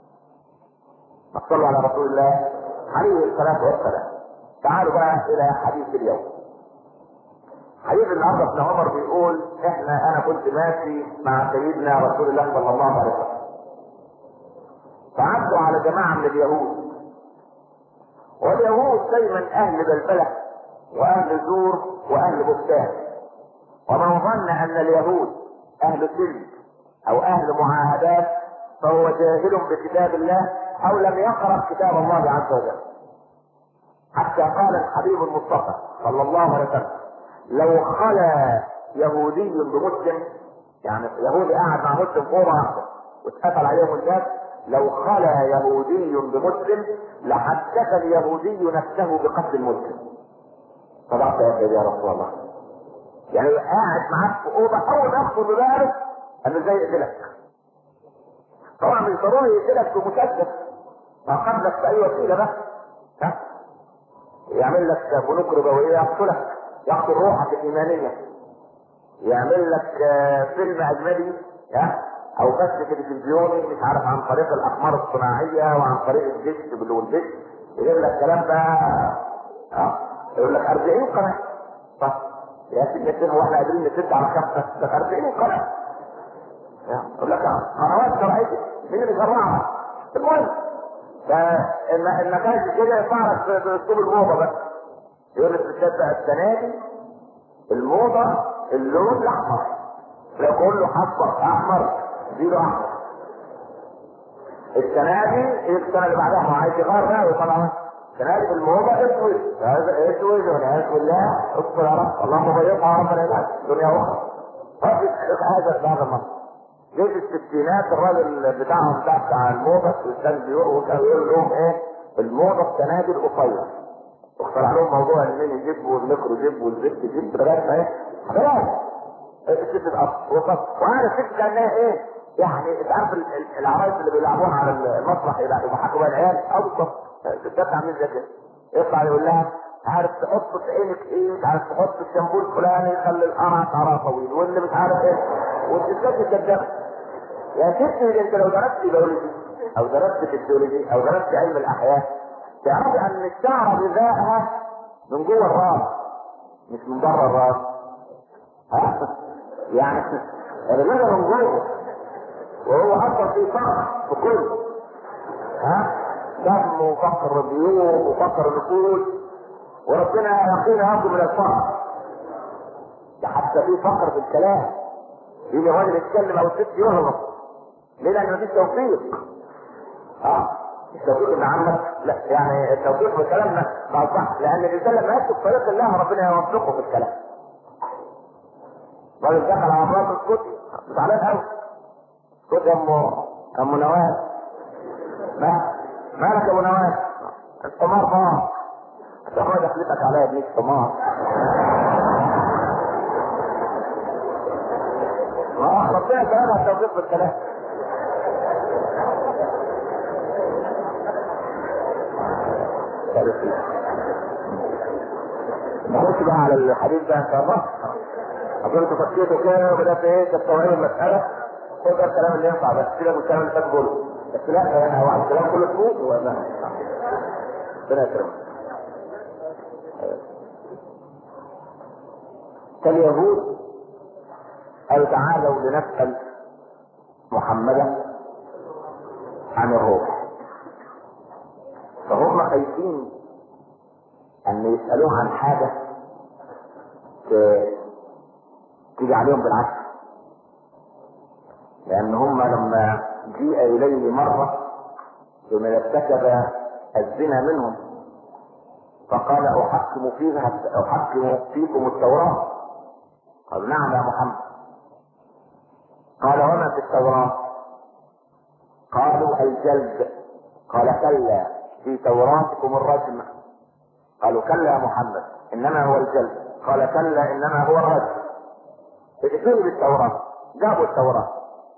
صلوا على رسول الله عليه الصلاه والسلام. تعالوا بقى الى حديث اليوم. حديث النهارده ابن عمر بيقول انا كنت ماشي مع سيدنا رسول الله صلى الله عليه وسلم، فعدوا على جماعه من اليهود، واليهود دايما اهل بلبله واهل زور واهل بهتان، ومن ظن ان اليهود اهل سلم او اهل معاهدات فهو جاهل بكتاب الله او لم يقرأ كتاب الله عز وجل. حتى قال الحبيب المصطفى صلى الله عليه وسلم لو خلا يهودي بمسلم، يعني يهودي قاعد مع مسلم فوق واحده واتقفل عليهم الناس، لو خلا يهودي بمسلم لحدث اليهودي نفسه بقتل المسلم. صدقت يا رسول الله. يعني قاعد معاك في اوضه اول ما يخطر بباله انه زي يقتلك. طبعا مش ضروري يقتلك بمسدس، ما قبلك باي وسيله بقى يعمل لك بنوك ربويه يقتلك، يقتل روحك الايمانيه، يعمل لك فيلم اجنبي او بث تلفزيوني مش عارف عن طريق الاقمار الصناعيه وعن طريق الدش والدش، يجيب لك كلام بقى يقول لك 40 قناه. طب يا سيدنا هو احنا قادرين نسد على 5 ده 40 قناه. يقول لك قنوات شرعيه مين اللي شرعها؟ المهم فالنتائج كده يطلع لك باسلوب الموضه بس. يقول لك تصدق السنه دي الموضه اللون الاحمر، يقول له حصر احمر زيرو احمر. السنه دي السنه اللي بعدها ما عايز يغير بقى وطبعا السنه دي الموضه اسود، هذا اسود والعياذ بالله. اذكر يا رب اللهم بيضها يا رب العباد دنيا اخرى. هذا المنطق جيت الستينات الراجل بتاعهم بتاع الموضه كان بيقول لهم ايه الموضه السنه دي القصير، واخترع لهم موضوع الميني جيب والميكرو جيب والزفت جيب لغايه ما ايه خلاص الست اتقص. وانا الست كانها ايه يعني انت عارف العرايس اللي بيلعبوها على المسرح يضحكوا بقى العيال اوصف الستات عاملين زي كده، يطلع يقول لها عارف تحط في عينك ايه، عارف تحط الشامبو الفلاني يخلي القرع قرع طويل واللي مش عارف ايه، والستات يصدقوا. يا ستي انت لو درست بيولوجي او درست فيسيولوجي او درست علم الاحياء تعرفي ان الشعر غذائها من جوه الراس مش من بره الراس. يعني الغذاء من جوه، وهو اصلا في فقر في كله دم وفقر الضيوف وفقر النفوس. وربنا يقينا يرجو من الفقر. ده حتى في فقر في الكلام، يجي الراجل يتكلم او الست يغلط. ليه؟ لان مفيش توفيق. التوفيق اللي عندك لا، يعني التوفيق في الكلام ده صح، لان الانسان لما يكتب طريق الله ربنا يوفقه في الكلام. راجل دخل على امراض الكتب زعلان قوي. كتب ام نواس، مالك يا ابو نواس؟ الحمار بقى تاخد دخلتك عليا ابنك حمار. ربنا يسألها التوفيق في الكلام. نخش بقى على الحديث ده ان شاء الله. اظن انتوا فكيتوا كده وبدات تستوعبوا المساله. خد الكلام اللي ينفع بس، سيبك من الكلام اللي فات كله. بس لا يعني هو الكلام كله سكوت ولا ربنا يكرمك. كاليهود قالوا تعالوا لنسال محمدا عن الروح، فهم خايفين ان يسالوه عن حاجه تيجي عليهم بالعكس، لان هم لما جيء اليه مره بمن ارتكب الزنا منهم فقال احكم فيكم التوراه. قال نعم يا محمد. قال وما في التوراه؟ قالوا الجلد. قال كلا في توراتكم الرجم. قالوا كلا يا محمد انما هو الجلد. قال كلا انما هو الرجم. ائتوني بالتوراه. جابوا التوراه.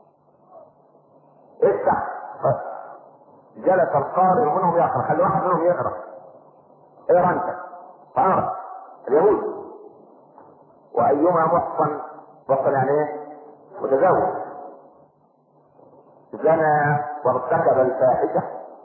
افتح. جلس القارئ منهم يقرا، خلي واحد منهم يقرا. اقرا انت. فقرا اليهود. وايما محصن يعني ايه؟ متزوج زنى وارتكب الفاحشه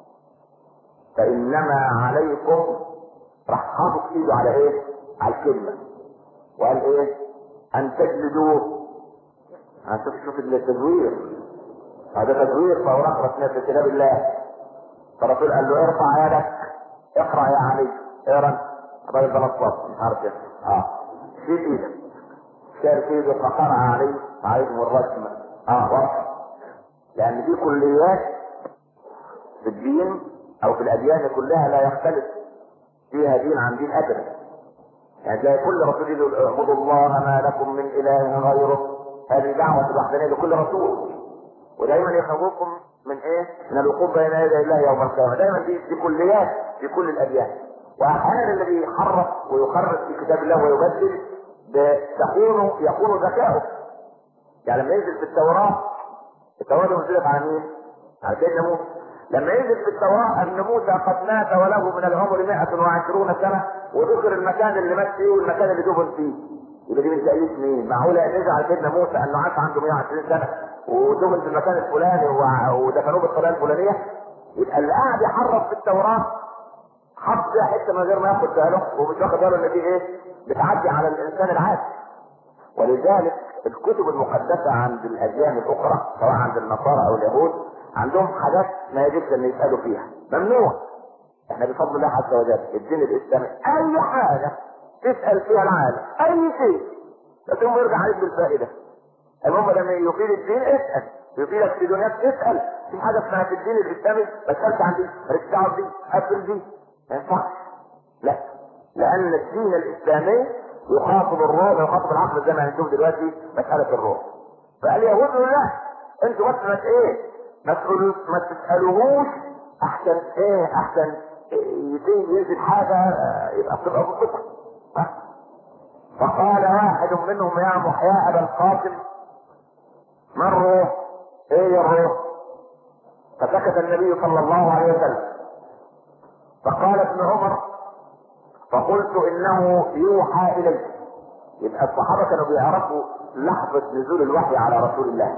فانما عليكم، راح حاطط ايده على ايه؟ على الكلمه وقال ايه؟ ان تجلدوه. شوف التزوير، هذا تزوير فورق رسمية في كتاب الله. فالرسول قال له ارفع يدك اقرا يا علي. اقرا الراجل ده نصاب مش عارف ايه. شيل ايدك. شال في ايده فقرأ عليهم الرجم. واضح، لان دي كليات في الدين او في الاديان كلها لا يختلف فيها دين عن دين ابدا. يعني تلاقي كل رسول يقول اعبدوا الله ما لكم من اله غيره. هذه دعوه الوحدانيه لكل رسول، ودايما يخوفكم من ايه؟ من الوقوف بين يدي الله يوم القيامه. دايما دي كليات في كل الاديان. واحيانا الذي يحرف ويخرج في كتاب الله ويبدل يكون ذكاؤه. يعني لما ينزل في التوراه نزلت على مين؟ على سيدنا موسى. لما ينزل في التوراه ان موسى قد مات وله من العمر 120 سنه، وذكر المكان اللي مات فيه والمكان اللي دفن فيه، يبقى دي من تأليف مين؟ معقوله نزل على سيدنا موسى انه عاش عنده 120 سنه ودفن في المكان الفلاني ودفنوه بالطريقه الفلانيه؟ يبقى اللي قاعد يحرف في التوراه حط فيها حته من غير ما ياخد باله، ومش واخد باله ان دي ايه؟ بتعدي على الانسان العادي. ولذلك الكتب المقدسه عند الاديان الاخرى سواء عند النصارى او اليهود عندهم حاجات ما يجبش ان يسالوا فيها، ممنوع. احنا بفضل الله عز وجل الدين الاسلامي اي حاجه تسال فيها العالم اي شيء ثم يرجع عليك بالفائده. المهم لما يفيد الدين اسال، يفيدك في دنياك اسال. في حاجه اسمها في الدين الاسلامي ما تسالش عن دي، مالكش دعوه بدي، قفل دي، ما ينفعش. لا، لان الدين الاسلامي يخاطب الروح ويخاطب العقل زي ما هنشوف دلوقتي مساله الروح. فاليهود لا، انتوا بس ما تسالوهوش احسن ايه؟ احسن ينزل حاجه يبقى بتبقى بكتب. فقال واحد منهم يا ابا القاسم ما الروح؟ ايه الروح؟ فسكت النبي صلى الله عليه وسلم. فقال ابن عمر فقلت انه يوحى الي. يبقى الصحابه كانوا بيعرفوا لحظه نزول الوحي على رسول الله.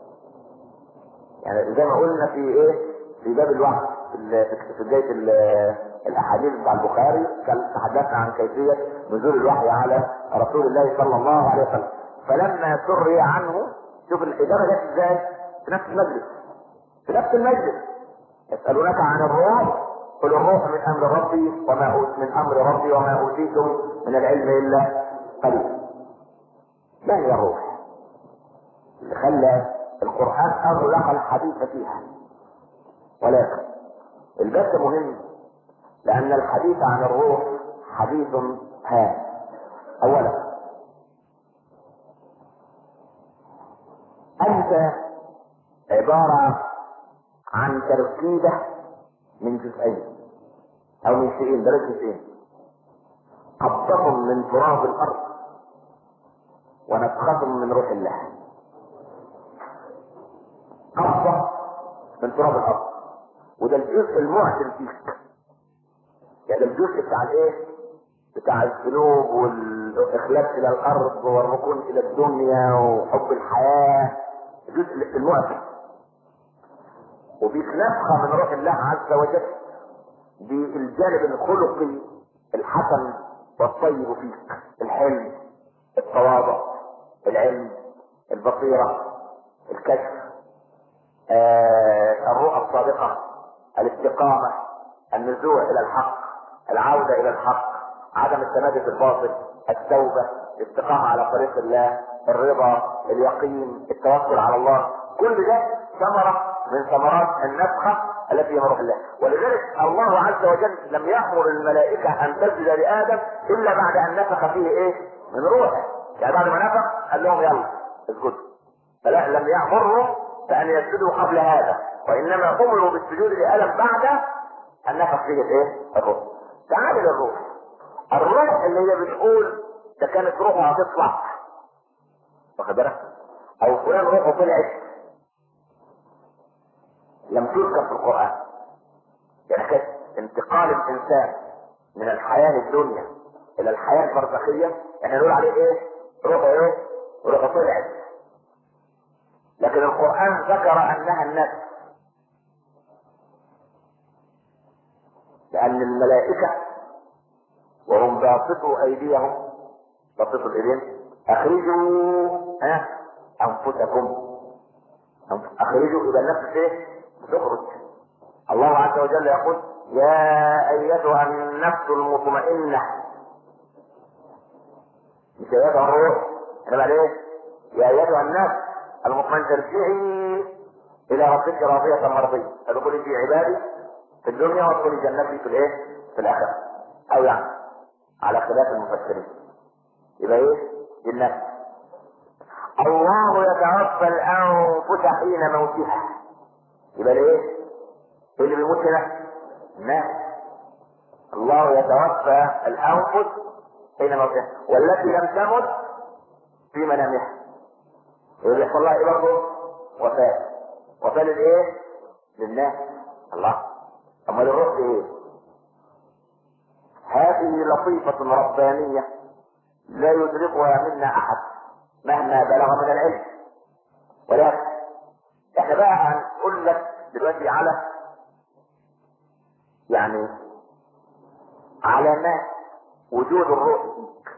يعني زي ما قلنا في ايه؟ في باب الوحي في بدايه الاحاديث بتاع البخاري كان تحدثنا عن كيفيه نزول الوحي على رسول الله صلى الله عليه وسلم. فلما سري عنه، شوف الاجابه جت ازاي؟ في نفس المجلس. يسالونك عن الروح قل الروح من امر ربي من امر ربي وما اوتيتم من العلم الا قليلا. ما هي الروح اللي خلى القرآن اغلق الحديث فيها؟ ولكن البث مهم، لان الحديث عن الروح حديث هام. اولا، انت عبارة عن تركيبة من جزئين او من شيئين، بلاش جزئين. قبضة من تراب الارض ونفخة من روح الله. قبضة من تراب الارض، وده الجزء المعتل فيك، يعني الجزء بتاع الايه؟ بتاع الذنوب والاخلاص الى الارض والركون الى الدنيا وحب الحياة، الجزء المعتل. وفيك نفخة من روح الله عز وجل بالجانب الخلقي الحسن والطيب فيك، الحلم، التواضع، العلم، البصيرة، الكشف، الرؤى الصادقة، الاستقامة، النزوع الى الحق، العودة الى الحق، عدم التمادي في الباطل، التوبة، الاستقامة على طريق الله، الرضا، اليقين، التوكل على الله. كل ده ثمرة من ثمرات النفخة التي يمر الله. ولذلك الله عز وجل لم يأمر الملائكة ان تسجد لآدم الا بعد ان نفخ فيه ايه؟ من روحه. يعني بعد ما نفخ قال لهم يلا اسجدوا. فلا، لم يأمرهم بان يسجدوا قبل هذا، وانما امروا بالسجود لآدم بعد ان نفخ فيه الايه؟ الروح. تعال للروح. الروح اللي هي بتقول ده كانت روحه هتطلع، واخد بالك؟ او فلان روحه طلعت، لم تذكر في القرآن. يعني كانت انتقال الانسان من الحياة الدنيا الى الحياة البرزخية، احنا نقول عليه ايه؟ روحه ايه؟ روحه طلعت. لكن القرآن ذكر انها النفس، لان الملائكة وهم باسطوا ايديهم، باسطوا الايدين، اخرجوا انفسكم، اخرجوا. الى النفس ايه؟ تخرج. الله عز وجل يقول يا ايتها النفس المطمئنة، مش ايتها الروح، انما ايه؟ يا ايتها النفس المطمئنة ارجعي الى ربك راضية مرضية فادخلي في عبادي في الدنيا وادخلي جنتي في الايه؟ في الاخرة. او يعني على خلاف المفسرين يبقى ايه؟ النفس. الله يتوفى الانفس حين موتها، يبقى ايه؟ اللي بيموت هنا الناس. الله يتوفى الانفس حين موتها والتي لم تمت في منامها. اللي يحصل لها ايه برضه؟ وفاة للايه؟ للناس. الله. اما للروح ايه؟ هذه لطيفة ربانية لا يدركها منا احد مهما بلغ من العلم. ولكن احنا بقى هنقول لك دلوقتي على يعني علامات وجود الروح فيك.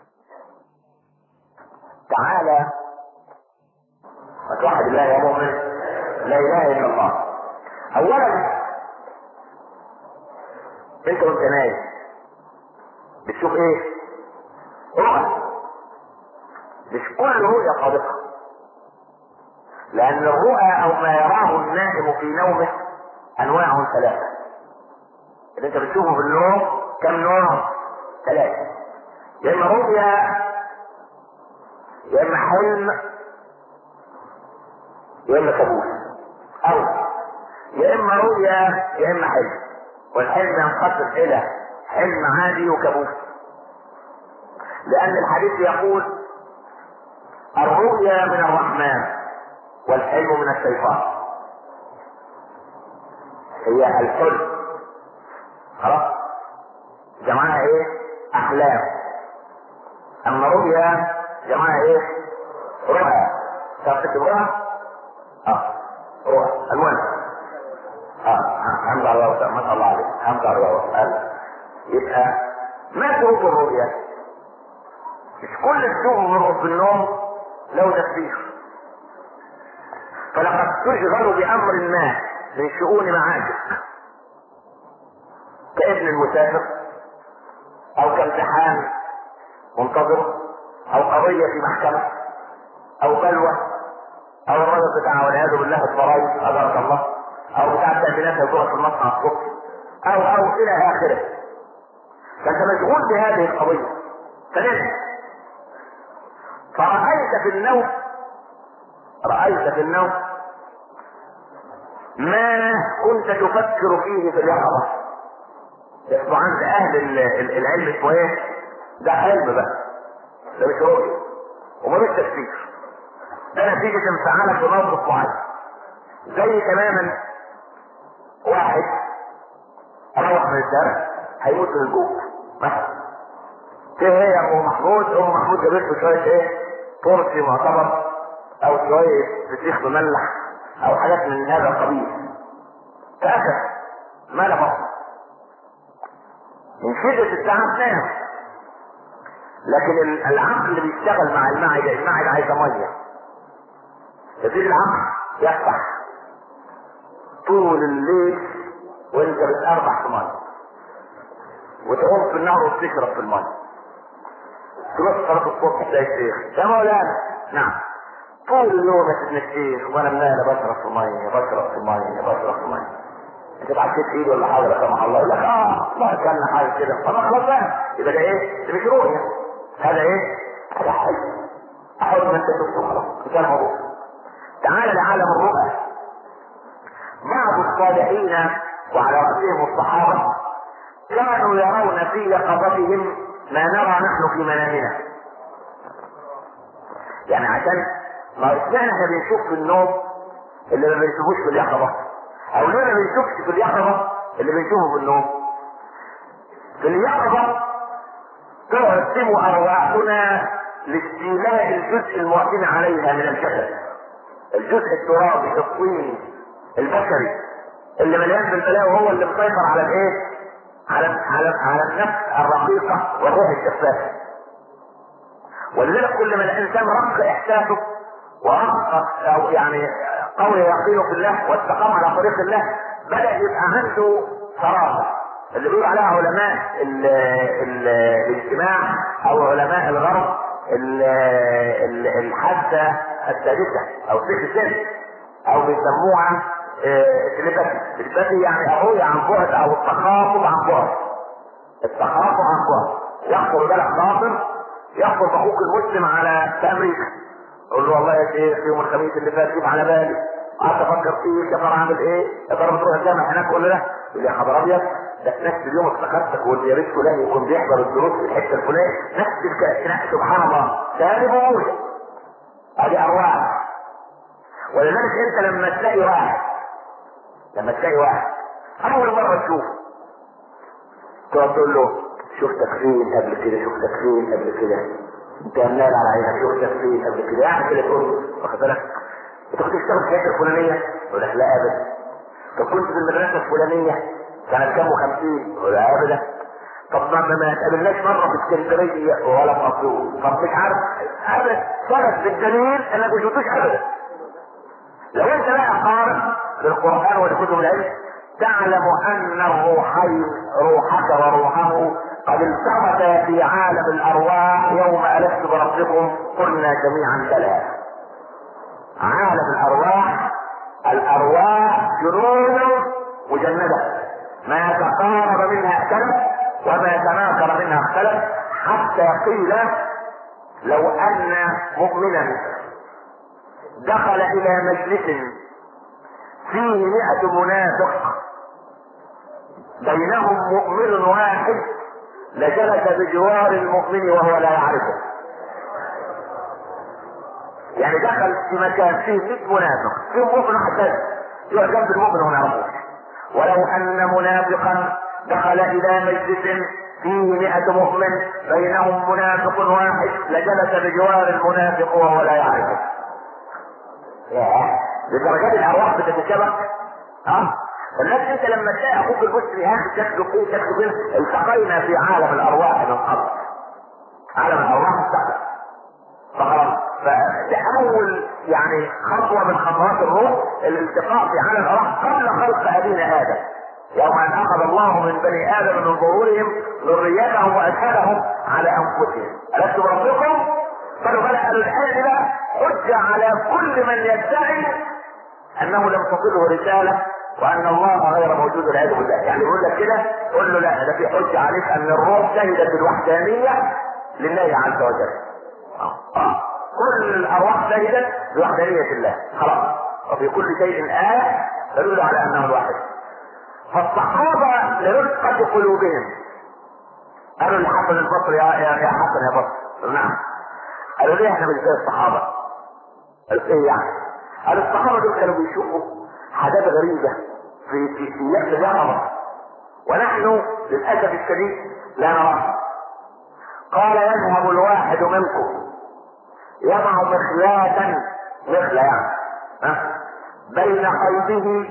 تعالى وتوحد الله يا مؤمن، لا اله الا الله. اولا انت وانت نايم بتشوف ايه؟ رؤى. مش كل رؤيا صادقه، لان الرؤى او ما يراه النائم في نومه انواع ثلاثه. اللي انت بتشوفه في النوم كم نوع؟ ثلاثه. يا اما رؤيا، يا اما حلم، يا اما كابوس. او يا اما رؤيا يا اما حلم، والحلم ينقسم الى حلم عادي وكابوس. لان الحديث يقول الرؤيا من الرحمن والحلم من الشيطان. هي الحلم خلاص جمعها ايه؟ احلام. اما رؤيا جمعها ايه؟ رؤى. تعرف رؤى؟ رؤى. المهم الحمد لله ما شاء الله عليك، الحمد لله. يبقى ما شروط الرؤيا؟ مش كل الشغل في النوم له تفسير. فلقد تشغل بامر ما من شؤون معاشك كابن المسافر، او كامتحان منتظر، او قضية في محكمة، او بلوى، او الرجل بتاع والعياذ بالله الضرايب أجرك الله، او بتاع التأمينات هيجرك في المصنع الصبح، او الى اخره. فانت مشغول بهذه القضية فنمت، فرأيت في النوم ما كنت تفكر فيه في اليقظة. يقضوا عند اهل العلم شوية، ده حلم بقى، ده مش رؤية ومالوش تفسير، ده نتيجة انفعالك بموقف معين. زي تماما واحد روح من الدرس هيموت من الجوع مثلا، ايه يا ام محمود جابت له شويه ايه، ترسي معتبر او شويه فسيخ مملح او حاجات من هذا القبيل، فاكل ما له بطن من شده التعب نام. لكن العقل اللي بيشتغل مع المعده عايزه ميه، يبتدي العقل يفتح طول الليل وانت بتقربح في ميه، وتقوم في النهر وتشرب في الميه، تروح صلاة الصبح تلاقي الشيخ يا مولانا نعم طول اليوم يا سيدنا الشيخ وانا مناله بشرب في الميه. انت بعتت ايدي ولا حاجه لا سمح الله؟ يقول لك ما كان حاجه كده، طب خلاص بقى يبقى ده ايه؟ ده مش رؤيه، هذا ايه؟ هذا حلم. حلم انت شفته خلاص انتهى الموضوع. تعال لعالم الرؤى. بعض الصالحين وعلى رأسهم الصحابة كانوا يرون في يقظتهم ما نرى نحن في منامنا. يعني عشان ما اشمعنى احنا بنشوف في النوم اللي ما بنشوفوش في اليقظة، او ليه ما بنشوفش في اليقظة اللي بنشوفه في النوم؟ في اليقظة تقسم ارواحنا لاستيلاء الجزء المعتمد عليها من الجسد، الجزء الترابي الطيني البشري اللي مليان بالبلاء، وهو اللي مسيطر على الايه؟ على النفس الرقيقة والروح الشفافة. ولذلك كل ما الانسان رق احساسه ورق او يعني قوي يقينه في الله واستقام على طريق الله، بدأ يبقى عنده صراحة اللي بيقول عليها علماء الاجتماع او علماء الغرب الحادثة السادسة او السادسة او بيسموها تليباتي، يعني الرؤية عن بعد او التخاطب عن بعد. يخطر بالك خاطر، يخطر اخوك المسلم في امريكا، يقول له والله يا شيخ يوم الخميس اللي فات جيب على بالي، قعدت افكر فيك يا ترى اعمل ايه؟ يا ترى بتروح الجامع هناك ولا لا؟ يقول لي يا خبر ابيض، ده في نفس اليوم افتكرتك واللي يا ريت فلان يكون بيحضر الدروس في الحته الفلانيه، نفس الكلام. سبحان الله، ثاني بقول ادي ارواح. ولذلك انت لما تلاقي واحد اول مره تشوفه تقعد تقول له شفتك فين قبل كده، انت منال على عينك، شفتك فين قبل كده، يعني كده تقول واخد بالك؟ انت كنت بتشتغل في الحته الفلانيه؟ يقول لك لا ابدا. طب كنت في المدرسه الفلانيه سنه كام و50؟ يقول لا ابدا. طب ما تقابلناش مره في اسكندريه ولا في اسيوط؟ طب مش عارف ابدا. فرق بالدليل انك ما شفتوش ابدا. لو انت بقى قارئ للقران ولكتب العلم تعلم ان الروحين روحك وروحه قد التقتا في عالم الارواح يوم الست بربكم قلنا جميعا بلى. عالم الارواح جنود مجنده، ما تقارب منها اختلف وما تناكر منها اختلف، حتى قيل لو ان مؤمنا دخل الى مجلس فيه 100 منافق بينهم مؤمن واحد لجلس بجوار المؤمن وهو لا يعرفه. يعني دخل في مكان فيه 100 منافق، فيهم مؤمن واحد بس يقعد جنب المؤمن وما يعرفوش. ولو ان منافقا دخل الى مجلس فيه 100 مؤمن بينهم منافق واحد لجلس بجوار المنافق وهو لا يعرفه. لدرجات الارواح بتتشابك. الناس انت لما تلاقي اخوك المسلم يا اخي شكله فين التقينا في عالم الارواح من قبل، عالم الارواح التقى فخلاص. فاول يعني خطوه من خطوات الروح الالتقاء في عالم الارواح قبل خلق ابينا ادم. يوم ان اخذ الله من بني ادم من ظهورهم ذريتهم واشهدهم على انفسهم الست بربكم؟ قالوا بلى. قالوا الآية دي بقى حجة على كل من يدعي انه لم تصله رسالة وان الله غير موجود والعياذ بالله. يعني يقول لك كده قول له لا، ده في حجة عليك ان الروح شهدت بالوحدانية لله عز وجل. كل الارواح شهدت بوحدانية الله خلاص، وفي كل شيء آية تدل على انه الواحد. فالصحابة لرقة قلوبهم قالوا لحسن البصري يا حسن يا بصر، نعم. قالوا ليه احنا مش زي الصحابة؟ قالوا ايه يعني؟ قالوا الصحابة دول كانوا بيشوفوا حاجات غريبة في اليقظة ونحن للأسف الشديد لا نراها. قال يذهب الواحد منكم يضع مخلاة، مخلة يعني بين قلبه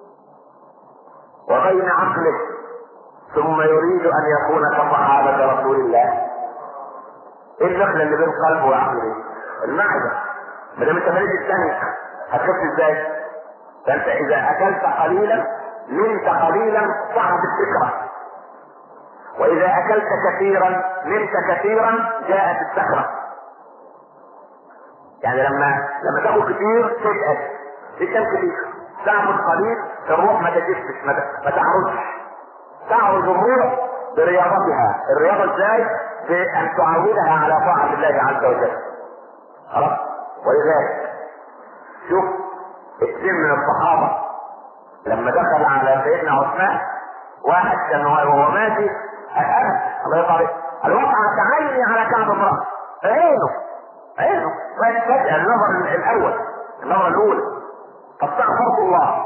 وبين عقله ثم يريد ان يكون كصحابة رسول الله. ايه المخلة اللي بين قلبه وعقله؟ المعدة. ما دام انت مريض الثاني هتخف ازاي؟ فانت اذا اكلت قليلا نمت قليلا صعب الفكرة، واذا اكلت كثيرا نمت كثيرا جاءت السكرة. يعني لما تاكل كثير تتقل، تتقل كثير، تعمل قليل الروح ما تجفش، ما تعرضش. تعرض الروح برياضتها. الرياضة ازاي؟ بان تعودها على طاعة الله عز وجل. خلاص. ولذلك شوف اثنين من الصحابة لما دخل على سيدنا عثمان، واحد كان وهو ماشي الله يطلع الوقعة عيني على كعب امرأة، عينه فجأة النظر الاول، النظرة الاولى فاستغفرت الله.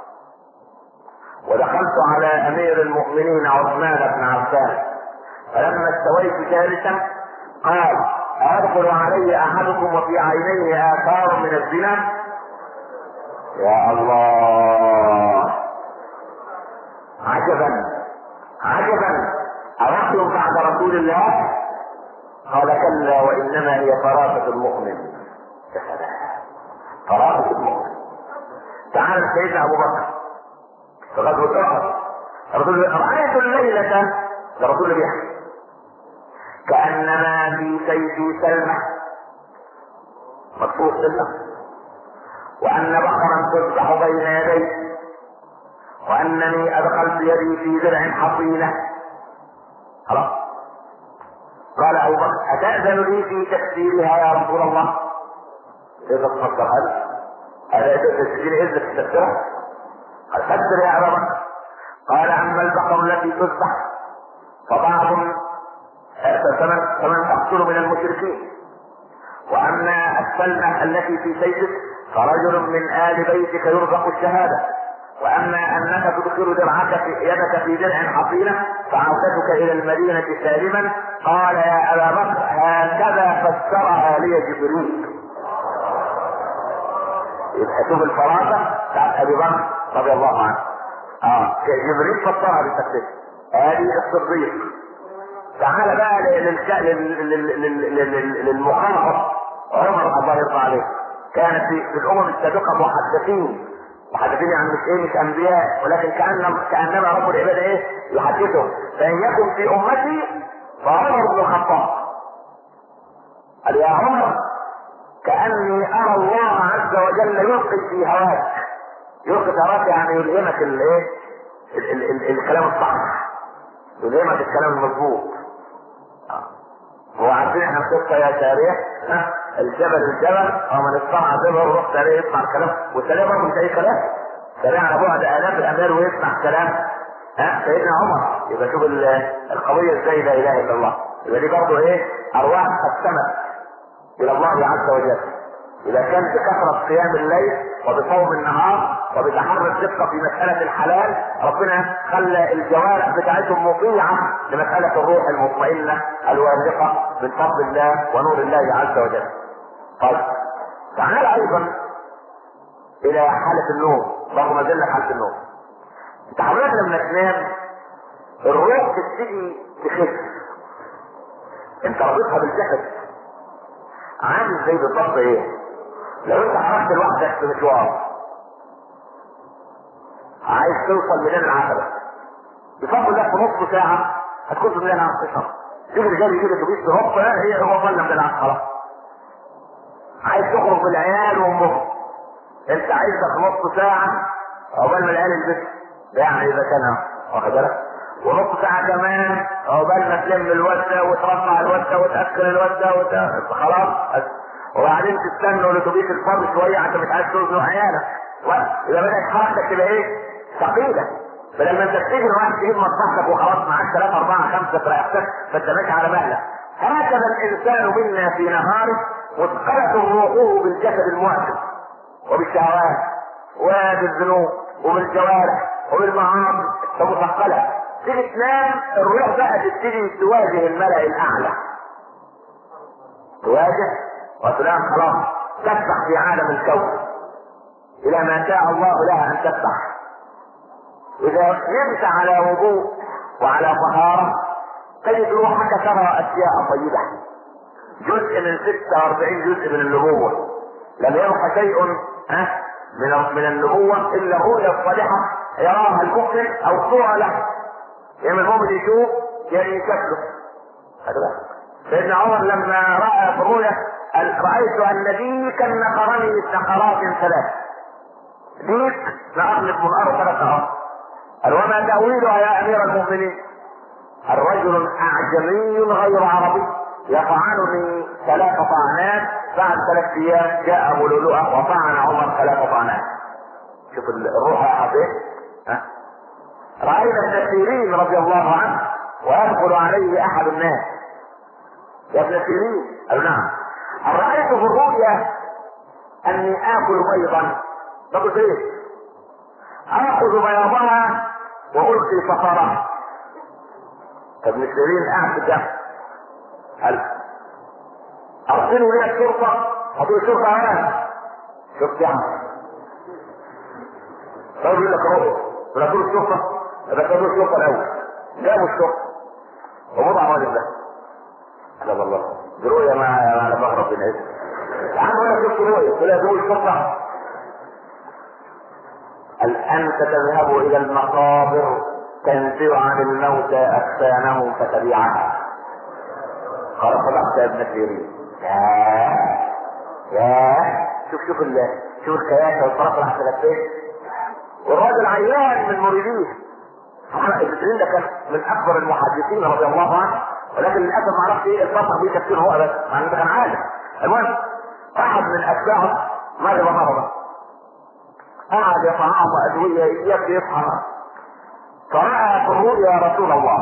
ودخلت على امير المؤمنين عثمان بن عفان فلما استويت جالسا قال ادخل علي احدكم وفي عينيه اثار من الزنا؟ يا الله، عجبا أرحل بعد رسول الله؟ قال كلا وإنما هي فراسة المؤمن. يا سلام، فراسة المؤمن. تعال سيدنا أبو بكر في غزوة أحد، الرسول رأيت الليلة، الرسول بيحكي كأنما في سيف سلمة مكفوف سلمة، وأن بقرا تذبح بين يدي، وأنني أدخلت يدي في درع حصينة. خلاص. قال أبو بكر أتأذن لي في تكسيرها يا رسول الله؟ إذا تصدر هذا تسجيل إذن في تكسيرها؟ قال كسر يا أبا بكر. قال أما البقر التي تذبح فبعض فمن تقتل من المشركين، وأما السلمة التي في سيفك فرجل من آل بيتك يرزق الشهادة، واما انك تدخل درعك في يدك في درع حصينة فعودتك الى المدينة سالما. قال يا ابا بكر هكذا فسرها لي جبريل. يبقى شوف الفراسة بتاعت ابي بكر رضي الله عنه. جبريل فسرها بالتفسير. هذه الصديق. تعال بقى للمخاطب عمر الله يرضى عليه. كانت في الامم السابقة محدثين يعني مش انبياء، ولكن كانما رب العباد يحدثهم. فان يكن في امتي فعمر بن الخطاب. قال يا عمر كاني ارى الله عز وجل يلقي في هواك يعني يلهمك الكلام الصح، يلهمك الكلام المظبوط. هو عارفين احنا القصه يا ساريه الجبل ومن استطاع جبل روح سريع يسمع الكلام، والسريع برضه مش اي كلام، سريع على بعد الاف الاميال ويسمع كلام سيدنا عمر. يبقى شوف القضيه ازاي، لا اله الا الله. يبقى دي برضه ارواح قسمت الى الله عز وجل. اذا كان بكثره قيام الليل وبصوم النهار وبتحري الدقه في مساله الحلال، ربنا خلى الجوارح بتاعتهم مطيعه لمساله الروح المطمئنه الواثقه من فضل الله ونور الله عز وجل. طيب تعال ايضا الى حاله النوم، برضه ما زلنا في حاله النوم. انت حضرتك لما تنام الروح تبتدي تخف، انت رابطها بالجسد عامل زي بالضبط لو انت خرجت لوحدك في مشوار عايز توصل ميدان العتبة، بفضل ده في نص ساعة هتكون في ميدان العتبة. تيجي رجال يجيب اتوبيس تهوب، هي هو وصلنا ميدان العتبة خلاص. عايز تخرج بالعيال وامهم، انت عايزك نص ساعة عقبال ما العيال يلبسوا، ده يعني اذا كان واخد بالك، ونص ساعة كمان عقبال ما تلم الوردة وترفع الوردة وتأكل الوردة خلاص. وبعدين تستنوا الاتوبيس الفاضي شوية عشان مش عايز تزنق عيالك، واذا بدأت حركتك تبقى ايه؟ ثقيلة. فلما انت بتيجي رايح تجيب مصلحتك وخلاص معاك 3 4 5 تريحتك، فانت ماشي على مهلك. هكذا الانسان منا في نهاره مثقلة روحه بالجسد المعتد وبالشهوات وبالذنوب وبالجوارح وبالمعاصي فمثقلة. تيجي تنام الروح بقى تبتدي تواجه الملأ الأعلى، تواجه وتنام خلاص، تسبح في عالم الكون إلى ما شاء الله لها أن تسبح. إذا نمت على وضوء وعلى طهارة تجد روحك ترى أشياء طيبة. جزء من 46 جزء من النبوة لم يبق شيء من النبوة إلا الرؤيا الصالحة يراها المؤمن أو صورة له، يعني المؤمن يشوف يعني شكله. سيدنا عمر لما رأى في الرؤيا رأيت أن ديكا نقرني نقرات 3، ديك نقرني من الأرض 3 نقرات. قال وما تأويلها يا أمير المؤمنين؟ الرجل أعجمي غير عربي يطعنني 3 طعنات، بعد 3 أيام جاء أبو لؤلؤة وطعن عمر 3 طعنات. شوف الروح يا حبيب. رأينا ابن سيرين رضي الله عنه ويدخل عليه أحد الناس، يا ابن سيرين؟ قال نعم. رأيت في الرؤيا أني آكل بيضا، تقول ايه؟ آخذ بياضها وألقي صفرها. ابن سيرين قاعد في قال أرسلوا لي الشرطة، هتقول الشرطة أنا شفت يعني طيب يقول لك رؤيا ولا تقول الشرطة، إذا كانوا الشرطة الأول جابوا الشرطة ووضع الراجل ده. قال والله دي رؤيا ما أنا بهرب من إيه يا عم، ولا شفت رؤيا ولا تقول الشرطة. قال أنت تذهب إلى المقابر تنزع عن الموتى أجسامهم فتبيعها. قال صدقت يا ابن سيرين. يا شوف الكياسة والفرق اللي هتغفيه. والراجل عيان من مريديه. ابن سيرين ده كان من أكبر المحدثين رضي الله عنه، ولكن للأسف ما عرفش ايه الفرق بيه تفسيره هو بس، مع انه كان عالم. المهم أحد من أتباعه مرض مرضا، قعد يطعم أدوية يبدي يصحى، فرأى في الرؤيا يا رسول الله.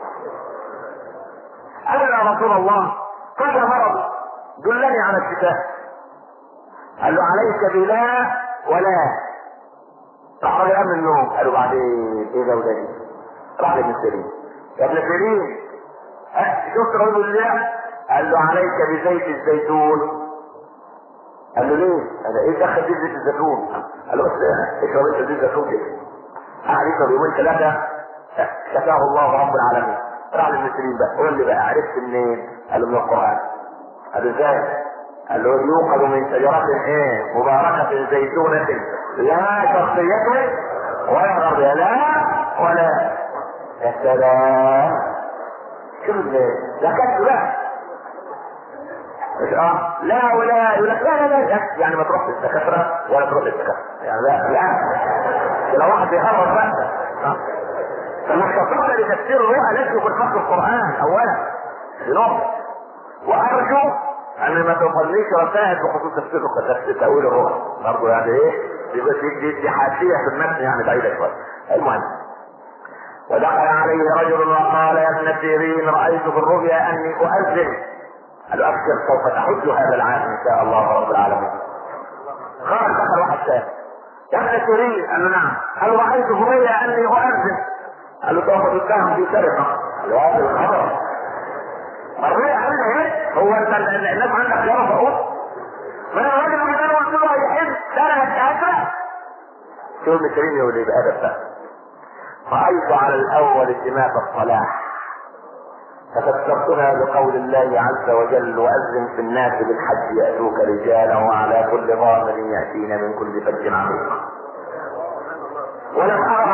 قال يا رسول الله كيف مرض؟ دلني على الشفاء. قال له عليك بلا ولا. راح راجل قام من النوم، قالوا بعدين ايه ده وده ايه؟ راح لابن سيرين، يا ابن سيرين شفت رجل الله؟ قال له عليك بزيت الزيتون. قال له ليه؟ قال ايه دخل زيت الزيتون؟ قال له بس اشرب انت زيت الزيتون كده. قعد يشرب يومين 3 شفاه الله رب العالمين. راح لابن سيرين بقى، قول لي بقى عرفت منين؟ قال له من القرآن. قال له ازاي؟ قال له يوقد من شجرة ايه؟ مباركة زيتونة لا شخصيته ولا غربية لا ولا. يا سلام شوف ده كده بقى مش لا ولا يقول لك لا يعني ما تروحش الدكاتره ولا تروح للدكاتره يعني لا لو واحد بيهرب بقى فالمختصر لتفسير الرؤى لازم يكون حق القرآن اولا بنقطة. وارجو ان ما توصلنيش رسائل بخصوص تفسير تأويل الرؤى برضه، يعني ايه دي حاشية في المتن يعني بعيدة شوية. المهم ودخل عليه رجل وقال يا ابن سيرين رأيت في الرؤيا اني اؤذن. قال ابشر سوف تحج هذا العام ان شاء الله رب العالمين. قال دخل واحد ثاني يا ابن سيرين. قال له نعم. قال رأيت في الرؤيا اني اؤذن. قال له سوف تتهم في سرقة. قال له هذا الخبر الرؤيا عندنا ايه؟ هو انت الناس عندك خيار فقول ما انا الراجل اللي كان قلت له هيحب ده انا هتسرق. شو ابن سيرين يقول ايه بأدب بقى؟ رأيت على الأول سمات الصلاح ففسرتها بقول الله عز وجل وأذن في الناس بالحج يأتوك رجالا وعلى كل ضامر يأتين من كل فج عميق. ولم أرى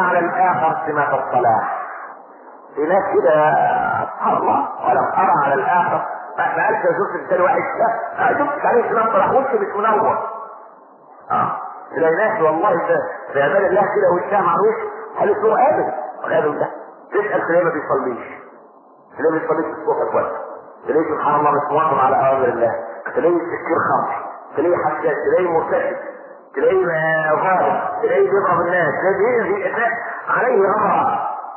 الاخر سمات الصلاح. في ناس كده سبحان الله، ولم ارى على الاخر ما قالش شفت الثاني واحد ده شفت عليه سمات الصلاح وشه مش منور. تلاقي ناس والله في امان الله كده وشها مع وش حلو اسمه قابل والعياذ بالله. تسال تلاقيه ما بيصليش، تلاقيه ما بيصليش الصبح كويس، تلاقيه سبحان الله مش مواظب على اوامر الله، تلاقيه تفكير خمر، تلاقيه حساس، تلاقيه مرتشي، تلاقيه ظالم، تلاقيه بيضرب الناس، تلاقيه بيأذي عليه غضب.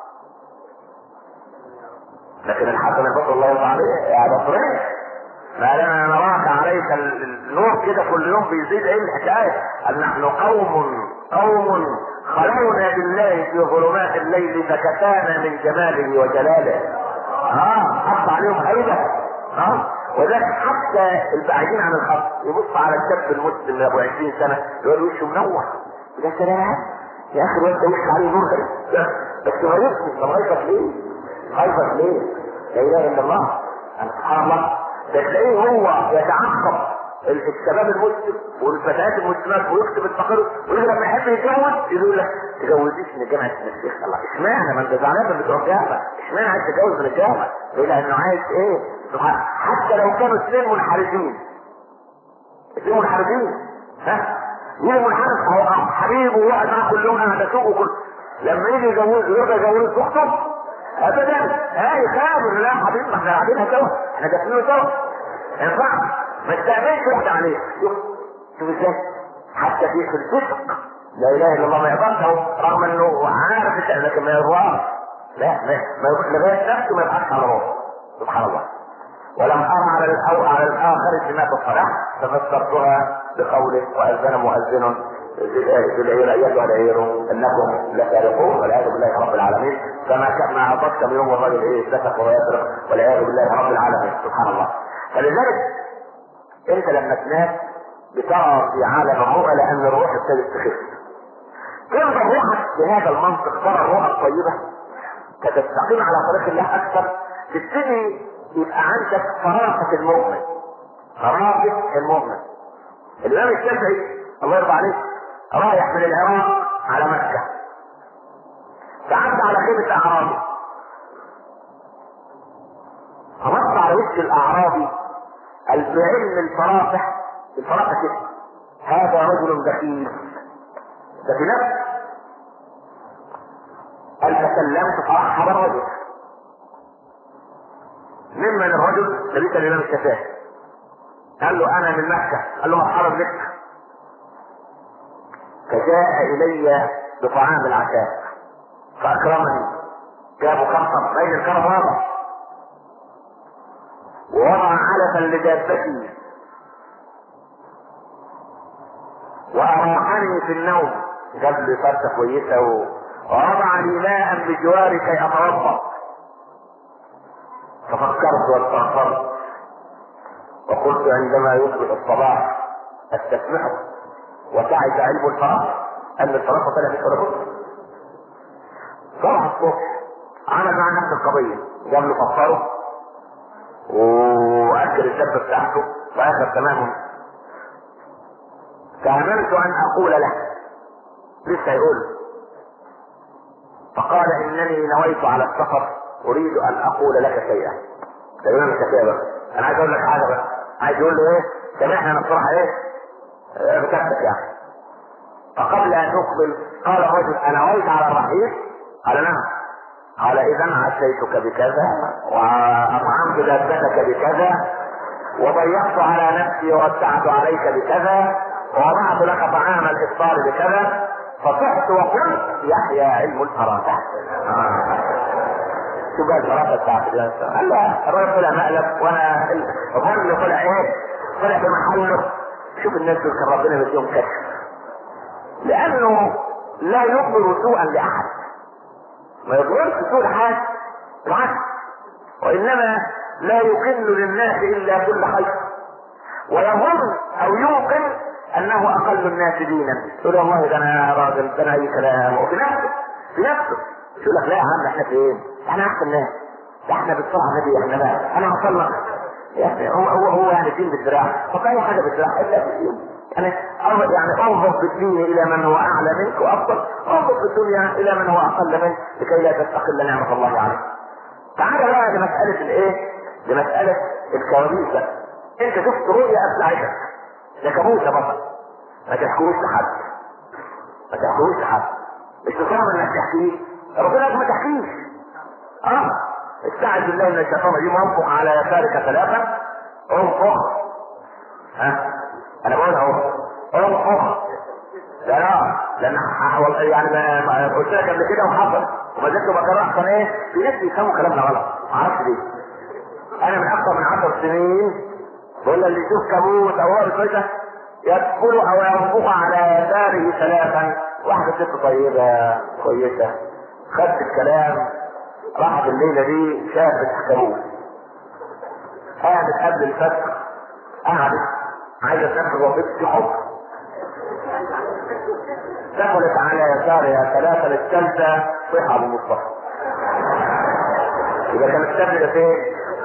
لكن الحسن يفضل الله يرضى عليه يا بصري ما لنا نراك عليك النور كده كل يوم بيزيد. ايه الحكايه؟ ان نحن قوم خلونا بالله في ظلمات الليل فكفانا من جماله وجلاله. حط عليهم هيبه. وذلك حتى البعيدين عن الخط يبص على الشاب المسلم ابو 20 سنه يقول وشه منور، يا سلام يا اخي الواد ده وش عليه نور بس ما يبص. طب خايفك ليه؟ خايفك ليه؟ لا اله الا الله. سبحان الله، ده تلاقيه هو يتعقب الشباب المسلم والفتيات المسلمات ويكتب التقرير ويقول لما يحب يتجوز يقول لك تجوزيش من جامعه الشيخ. الله اشمعنى؟ ما انت زعلان من بتوع الجامعه، اشمعنى عايز تتجوز من الجامعه؟ يقول لانه عايز ايه؟ حتى لو كانوا اثنين منحرفين، مين المنحرف؟ هو حبيبه وواحد معاه كل يوم قاعد اسوق وكل لما يجي يجوز اخته ابدا يخاف. لا حبيبي ما احنا قاعدين سوا، احنا دافنين سوا، ما ينفعش ما تستعملش واحده عليه. شوف ازاي حتى في الفسق لا اله الا الله ما يقدرش رغم انه عارف لكن ما يرضاش. لا لغايه نفسه ما يبحثش على روحه. سبحان الله. ولم ارى على الاخر سمات الصلاح ففسرتها بقوله واذن مؤذن بالعير ايتها العير انكم لسارقون والعياذ بالله رب العالمين. كما اضفت من يوم الرجل سفك ويسرق والعياذ بالله رب العالمين. سبحان الله. فلذلك انت لما تنام بترى في عالم الرؤى لان الروح ابتدت تخف. تنظر روحك بهذا المنطق ترى الرؤى الطيبه تستقيم على طريق الله اكثر، تبتدي يبقى عندك فراسه المؤمن. الامام الشافعي الله يرضى عليه رايح من العراق على مكه، فعدى على خيمه اعرابي، فبص على وش الاعرابي بعلم الفراسه كده هذا رجل بخيل ده في نفسه. قال فسلمت فرحب الرجل. ممن الرجل؟ لبيت الامام الشافعي. قال له انا من مكه. قال له مرحبا بك. فجاء الي بطعام العشاء فاكرمني، جابوا كرطه بين الكرم هذا ووضع علفا لدابتي واراحني في النوم، جاب لي فرشه كويسه ووضع لي ماء بجواري كي اتوضا. ففكرت واستغفرت وقلت عندما يصبح الصباح استسمحه وتعد علم الفراسه ان الفراسه طلعت الفراسه. صبح الصبح عمل مع نفس القضيه، جاب له فطره واكل الدبه بتاعته واخر تماما. فهممت ان اقول له لسه يقول، فقال انني نويت على السفر اريد ان اقول لك شيئا. تمام الكتابه انا عايز اقول لك حاجه بقى. عايز يقول له ايه؟ سامحني انا بصراحه بكتبك يعني. فقبل ان نقبل قال الرجل انا نويت على الرحيل. قال نعم. قال اذا عشيتك بكذا واطعمت دابتك بكذا وضيقت على نفسي ووسعت عليك بكذا ووضعت لك طعام الافطار بكذا فصحت وقلت يحيى علم الفراسه. شو بقى الفراسه بتاعت قال لا الراجل طلع مقلب وانا الظن طلع طلع في محله. شوف الناس دول كان ربنا يديهم كشف لانه لا يضمر سوءا لاحد، ما يضمرش سوء لحد بالعكس، وانما لا يكن للناس الا كل خير ويظن او يوقن انه اقل الناس دينا. يقول والله ده انا راجل ده انا اي كلام وفي نفسه يقول لك لا يا عم احنا فين؟ احنا احسن ناس، ده احنا بالسرعه النبي احنا بقى انا هصلك يعني هو يعني دين بالدراع. طب اي حاجه بالدراع الا بالدين يعني انظر في الدين الى من هو اعلى منك وافضل، انظر في الدنيا الى من هو اقل منك لكي لا تستقل نعمة الله عليك. تعال بقى لمسألة الايه؟ لمسألة الكوابيس. انت شفت رؤية ابلعتك، ده كابوس يا بطل، ما تحكوش لحد، ما تحكوش لحد، مش تصعب انك تحكيه، ربنا ما تحكيش. استعذ بالله من الشيطان الرجيم وانفخ على يسارك ثلاثة، انفخ. انا بقول اهو انفخ. لا لان يعني قلت لك قبل كده وحصل وما زلت بكرر احسن ايه؟ في ناس بيفهموا كلامنا غلط، معرفش ليه. انا من اكثر من 10 سنين بقول اللي يشوف كابوس او هو بكويسه يدخل او ينفخ على يساره ثلاثا. واحده ست طيبه كويسه خدت الكلام، راحت الليله دي شافت كابوس، قعدت قبل الفجر، قعدت عايزه تنفذ وظيفه حب، دخلت على يسارها ثلاثة للثالثة صيحة ابو مصطفى. اذا كان السبب ده فين؟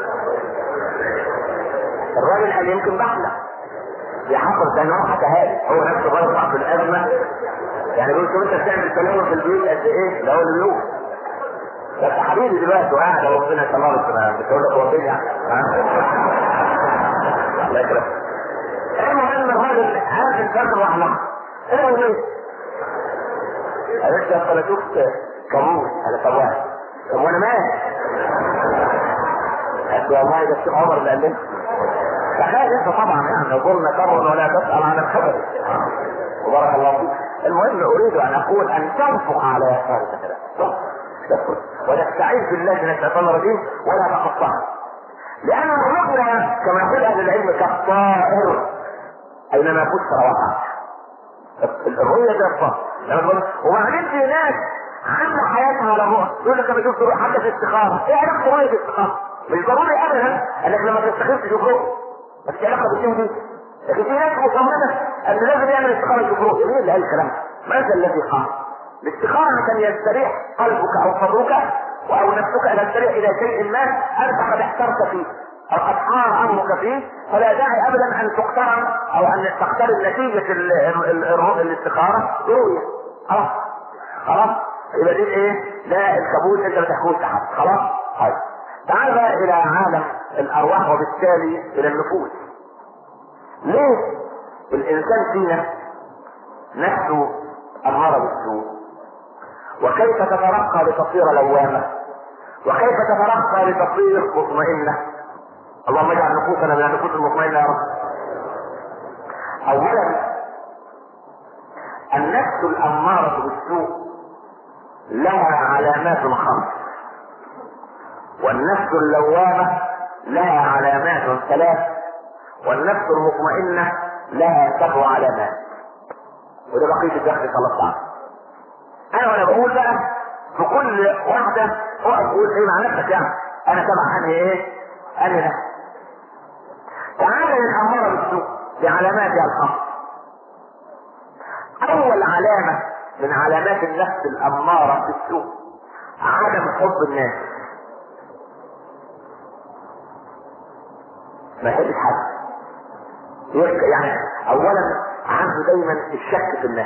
الراجل قال يمكن بحلة بيحقق زي نوع حكاهات، هو نفسه غلط في الازمة. يعني بيقول شو انت بتعمل تلوث في البيوت قد ايه؟ ده هو اللي بيقول. بس حبيبي دلوقتي وقاعد ربنا يسلمك، مش هقول لك هو فين يعني. الله يكرمك. المهم الراجل عارف الفرق واحلى. ايه ليه؟ قالت لي انا شفت كابوس. انا طبعا طب وانا مالي؟ قالت لي والله ده الشيخ عمر اللي قال لنا. تخيل انت طبعا يعني قلنا كرر ولا تسال عن الخبر. وبارك الله فيك. المهم اريد ان اقول ان تنفق على يسارك كده وتستعيذ بالله من الشيطان الرجيم ولا تقطعها، لان الرؤيا كما يقول اهل العلم كالطائر اينما كنت وقعت. الرؤيا ده الطائر. وبعدين في ناس عامله حياتها على الرؤى، يقول لك انا شفت رؤى حتى في الاستخاره. ايه علاقه رؤيه الاستخاره؟ مش ضروري ابدا انك لما تستخير تشوف رؤى، بس في علاقه بالدين دي. لكن في ناس مصممه ان لازم يعمل استخاره يشوف رؤى. مين اللي قال الكلام ده؟ من الذي قال؟ الاستخاره عشان يستريح قلبك او صدرك او نفسك ان تستريح الى شيء ما انت قد احترت فيه او قد حار امرك فيه، فلا داعي ابدا ان تقترن او ان تقترب نتيجه الاستخاره برؤيه. خلاص يبقى دي ايه؟ لا الكابوس انت ما تحكوش لحد. خلاص طيب تعال بقى الى عالم الارواح وبالتالي الى النفوس. ليه الانسان فينا نفسه اماره بالسوء؟ وكيف تترقى لتصير لوامه؟ وكيف تترقى لتصير مطمئنه؟ اللهم اجعل نفوسنا من النفوس المطمئنه يا رب. اولا النفس الاماره بالسوء لها علامات خمس، والنفس اللوامه لها علامات ثلاث، والنفس المطمئنه لها 7 علامات. وده بقيه الدرس 13. انا وانا بقول بقى في كل واحده اقف اقول ايه مع نفسك يعني انا تبع انهي ايه؟ انهي نفس. تعالى للاماره بالسوء بعلاماتها الخمس. اول علامه من علامات النفس الاماره بالسوء عدم حب الناس. ما يحبش حد. يعني اولا عنده دايما الشك في الناس.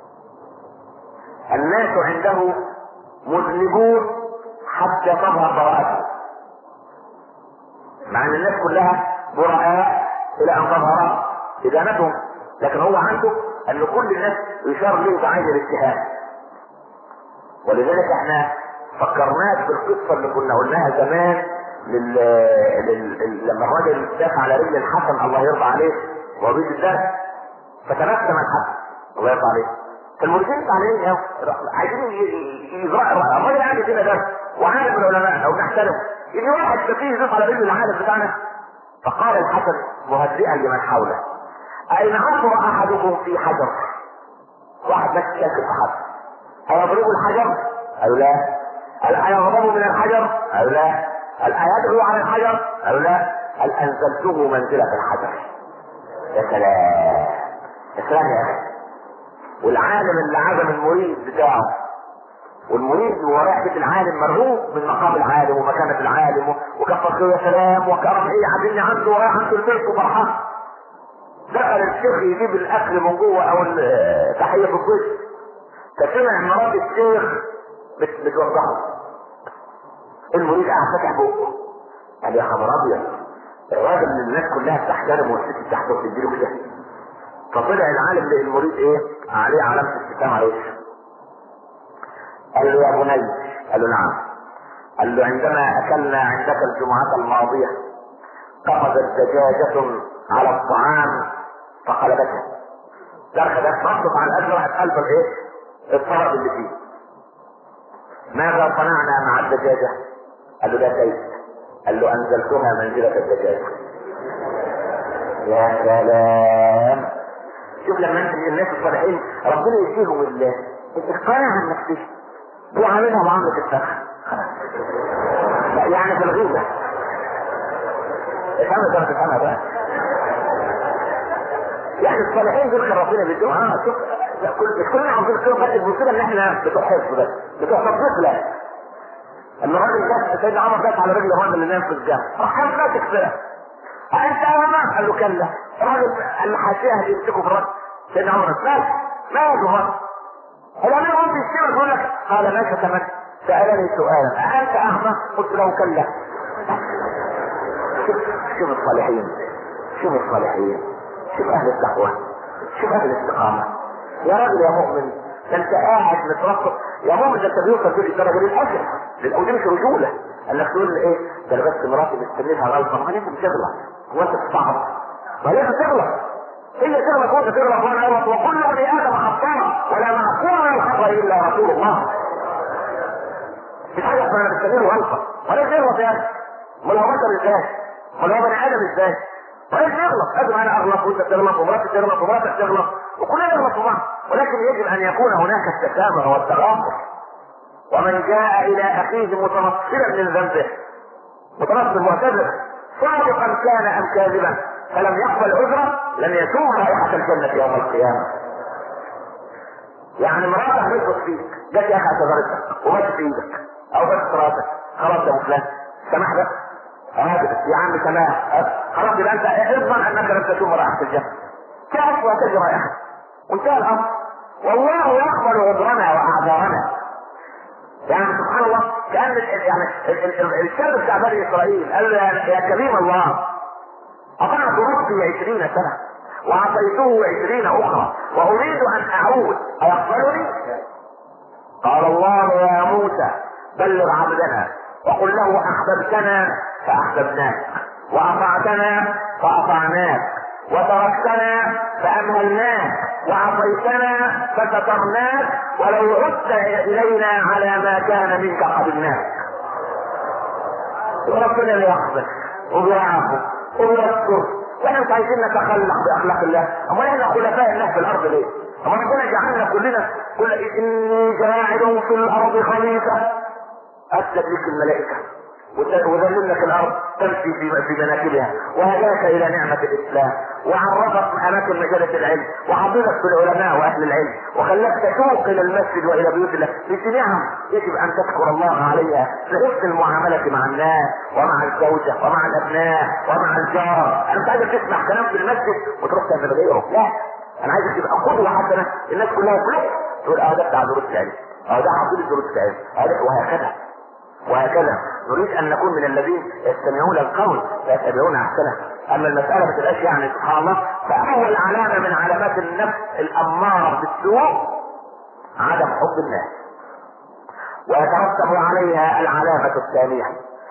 الناس عنده مذنبون حتى تظهر براءتهم، مع ان الناس كلها براء الى ان تظهر ادانتهم، لكن هو عنده ان كل الناس يشار له بعين الاتهام. ولذلك احنا فكرناك بالقصه اللي كنا قلناها زمان لما الراجل دافع على رجل الحسن الله يرضى عليه وهو بيت الدرس فتبسم الحسن الله يرضى عليه. فالمرجين عليه اهو عايزين يزرعوا الراجل قاعد يدينا درس وعالم العلماء او نحترم، يجي واحد سفيه يضيف على رجل العالم بتاعنا. فقال الحسن مهدئا لمن حوله: اين عثر احدكم في حجر؟ واحد بس شاكل في حجر، ايضرب الحجر؟ قالوا لا. قال ايغضب من الحجر؟ قالوا لا. قال ايدعو على الحجر؟ قالوا لا. قال انزلته منزله الحجر. يا سلام يا سلام يا اخي. والعالم اللي عزم المريد بتاعه، والمريد وهو رايح بيت العالم مرعوب من مقام العالم ومكانه العالم وكفر خير يا سلام وكرم ايه عازمني عنده ورايح عنده البيت وفرحان. دخل الشيخ يجيب الاكل من جوه او تحيه الضيف، فسمع مرات الشيخ بتوضحه. المريد قاعد فاتح بقه، قال يا خبر ابيض، الراجل اللي الناس كلها بتحترمه والست بتاعته بتديله كده. فطلع العالم للمريد ايه؟ عليه علامه استفهام على وشه. قال له يا بني، قال له نعم. قال له عندما اكلنا عندك الجمعه الماضيه قفزت دجاجه على الطعام فقلبتها. درخه ده نصت على الاكل راحت قلب الايه؟ الطبق اللي فيه. ماذا صنعنا مع الدجاجه؟ قال له لا شيء. قال له انزلتها منزله الدجاجه. يا سلام. شوف لما انت الناس الصالحين ربنا يشيلهم الاقتناع عن نفسه ويعاملها معامله الفخر. يعني في الغيبه افهمها زي ما تفهمها بقى. يعني الصالحين دول كان ربنا بيدوهم. شوف كلنا عاوزين كده، بس المشكله ان احنا بتوع حفظ بس، بتوع تطبيق. لا، ان الراجل ده سيدنا عمر داس على رجل الراجل اللي نام في الجامع، راح قال ماسك فيها. انت يا عمر؟ قال له كلا. الراجل اللي حاشيها يمسكه في الراجل. سيدنا عمر مات الراجل. الامير قلت الشيخ يقول لك قال ماشي كمان سالني سؤالا انت اعمى؟ قلت له كلا. شوف الصالحين، شوف الصالحين، شوف اهل التقوى، شوف اهل الاستقامه. يا راجل يا مؤمن، ده انت قاعد مترقب يا مؤمن، ده انت بيوصل في الدرجه للاجر، ودي مش رجوله انك تقول ايه ده انا بس مراتي مستنيها غلطه. ما انت بتغلط، هو انت بتستعبط؟ ما لازم تغلط، هي تغلط وانت تغلط وانا اغلط، وكل بني ادم خطاء ولا معصوم من الخطا الا رسول الله. مش حاجه اسمها انا مستنيه غلطه ولا تغلط يا اخي. امال هو بشر ازاي؟ امال هو بني ادم ازاي؟ ولا يغلط، لازم انا اغلط وانت تغلط ومراتك تغلط ومراتك تغلط وكلنا نغلط في بعض، ولكن يجب ان يكون هناك التسامح والتغافر. ومن جاء الى اخيه متنصلا من ذنبه، متنصل معتذر صادقا كان ام كاذبا فلم يقبل عذره لم يسوم رائحه الجنه يوم القيامه. يعني مراتك غلطت فيك، جت يا اخي اعتذرتك وماتت في ايدك او بس راسك، خلاص يا فلان سمح لك يا عم تمام، خلاص يبقى انت اضمن انك لم تسوم رائحه الجنه. كيف وتجري رائحه وانتهى الامر، والله يقبل عذرنا واعذارنا. يعني سبحان الله، كان يعني الشاب بتاع بني اسرائيل قال له يا كريم الله، اطعت ربي 20 سنه وعصيته 20 اخرى واريد ان اعود ايقبلني؟ قال الله يا موسى بلغ عبدنا وقل له احببتنا فاحببناك واطعتنا فاطعناك وتركتنا فامهلناك وعصيتنا فسترناك ولو عدت الينا على ما كان منك قبلناك. وربنا بيقبل وبيعفو وبيذكر، واحنا مش عايزين نتخلق باخلاق الله. امال احنا خلفاء الله في الارض ليه؟ امال ربنا جعلنا كلنا اني جاعل في الارض خليفه اسجد لك الملائكه وذلل لك الارض تمشي في مناكبها وهداك الى نعمه الاسلام وعرفك اماكن مجله العلم وحفظك بالعلماء واهل العلم وخلاك تسوق الى المسجد والى بيوت الله. في نعم يجب ان تشكر الله عليها في حسن المعامله مع الناس ومع الزوجه ومع الابناء ومع الجار. انا مش عايزك تسمع كلام في المسجد وتروح تعمل غيره، لا، انا عايزك تبقى قدوه حسنه الناس كلها تقول تقول ده بتاع دروس العلم، ده حافظ دروس العلم، وهكذا وهكذا. نريد ان نكون من الذين يستمعون القول فيتبعون احسنه. اما المساله ما تبقاش يعني سبحان الله، فاول علامه من علامات النفس الاماره بالسوء عدم حب الناس، ويترتب عليها العلامه الثانيه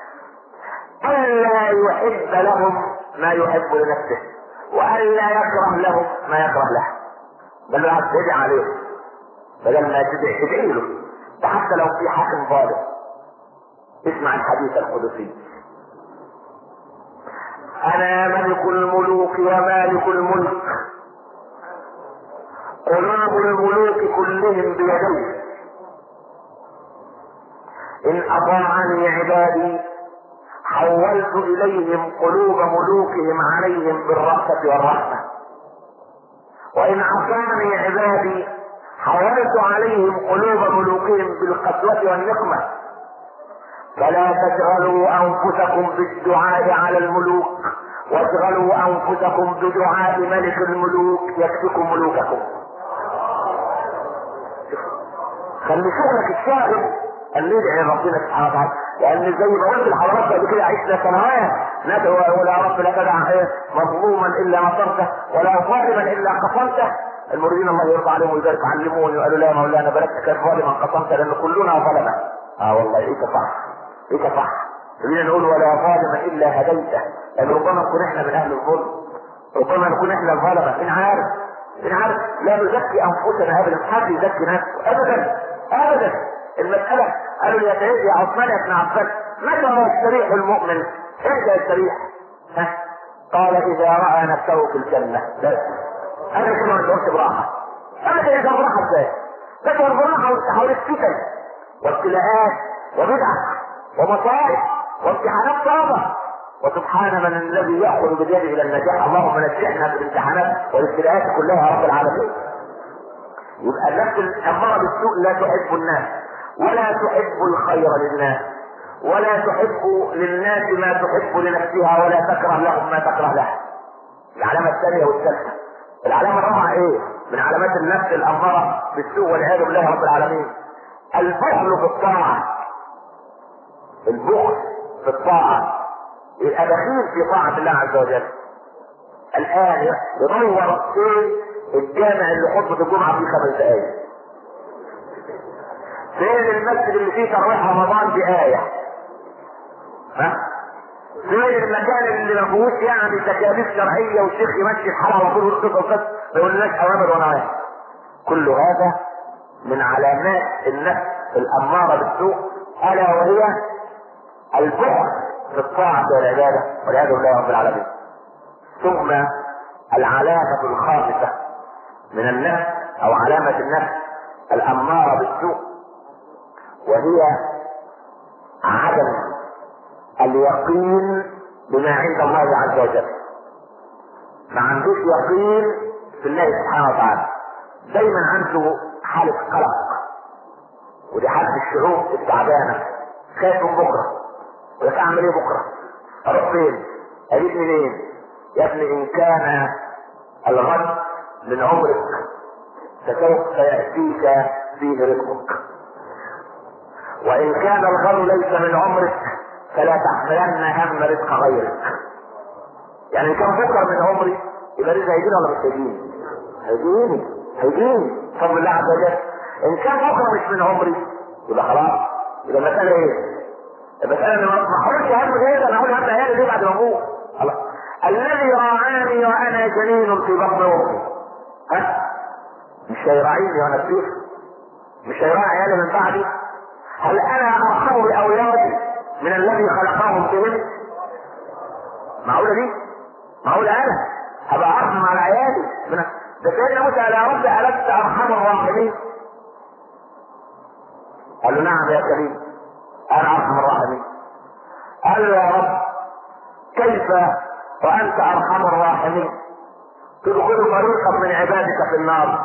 الا يحب لهم ما يحب لنفسه والا يكره لهم ما يكره له، بل بالعكس يدعي عليهم بدل ما تدعي له. ده حتى لو في حاكم ظالم، اسمع الحديث القدسي: انا ملك الملوك ومالك الملك، قلوب الملوك كلهم بيدي، ان اطاعني عبادي حولت اليهم قلوب ملوكهم عليهم بالرأفة والرحمة، وان عصاني عبادي حولت عليهم قلوب ملوكهم بالقسوة والنقمة. فلا تشغلوا انفسكم بالدعاء على الملوك واشغلوا انفسكم بدعاء ملك الملوك يكفيكم ملوككم. خلي شغلك الشاغل ان ندعي ربنا سبحانه وتعالى، لان زي ما قلت لحضرتك قبل كده عشنا سنوات ندعو ولا رب لا تدع مظلوما الا نصرته ولا ظالما الا قصمته. المريدين الله يرضى عليهم ويبارك علموني وقالوا لا يا مولانا بلغتك ظالما قصمته لان كلنا ظلمه. والله ايه صح ايه صح. خلينا نقول ولا ظالما الا هديته، لان ربما نكون احنا من اهل الظلم، ربما نكون احنا الظلمه. ان عارف لا نزكي انفسنا ابدا، حد يزكي نفسه ابدا ابدا. المساله قالوا يا عثمان يا ابن عباس متى يستريح المؤمن؟ امتى يستريح؟ قال اذا راى نفسه في الجنه. بس انا كده ما قلت براحه ابدا. اذا براحه ازاي؟ بس البراحه حول الفتن وابتلاءات وبدع ومصائب وامتحانات صعبه، وسبحان من الذي يأخذ بيده الى النجاح. اللهم نجحنا بالامتحانات والابتلاءات كلها يا رب العالمين. يبقى النفس الاماره بالسوء لا تحب الناس ولا تحب الخير للناس ولا تحب للناس ما تحب لنفسها ولا تكره لهم ما تكره لها. العلامه الثانيه والثالثه. العلامه الرابعه ايه من علامات النفس الاماره بالسوء والعياذ بالله رب العالمين؟ البخل في الطاعه. البخل في الطاعه، يبقى بخيل في طاعه الله عز وجل. الان يدور فين الجامع اللي خطبه الجمعه فيه 5 دقايق، فين المسجد اللي فيه تراويح رمضان بآية، فين المكان اللي ما فيهوش يعني تكاليف شرعيه والشيخ يمشي الحلقه على طول ويخطب بس ما يقولناش اوامر ونواهي. كل هذا من علامات النفس الاماره بالسوء، الا وهي البخل في الطاعه والعباده والعياذ بالله رب العالمين. ثم العلامه الخامسه من النفس او علامه النفس الاماره بالسوء، وهي عدم اليقين بما عند الله عز وجل. ما عندوش يقين في الله سبحانه وتعالى، دايما عنده حالة قلق، ودي حالة الشعوب التعبانة، خايف من بكرة، ولك اعمل ايه بكرة؟ اروح فين؟ اجيب منين؟ يا ابني ان كان الغد من عمرك فسوف يأتيك فيه رزقك، وان كان الغد ليس من عمرك فلا تحملن هم رزق غيرك. يعني كم بكره من عمري يبقى رزق هيجيني ولا مش هيجيني؟ هيجيني بفضل الله عز وجل. ان كان بكره مش من عمري يبقى خلاص، يبقى المساله ايه؟ المساله ان ما احولش هم غيري، انا اقول هم عيالي دي بعد ما اموت. خلاص. الذي راعاني وانا جنين في بطن امي مش هيراعيني وانا كبير؟ مش هيراعي عيالي من بعدي؟ هل انا ارحم باولادي من الذي خلقهم بهم؟ معقولة دي؟ معقولة انا هبقى ارحم على عيالي ده سيدنا موسى قال يا رب ألست ارحم الراحمين؟ قال له نعم يا كريم انا ارحم الراحمين. قال له يا رب كيف وانت ارحم الراحمين تدخل فريقا من عبادك في النار؟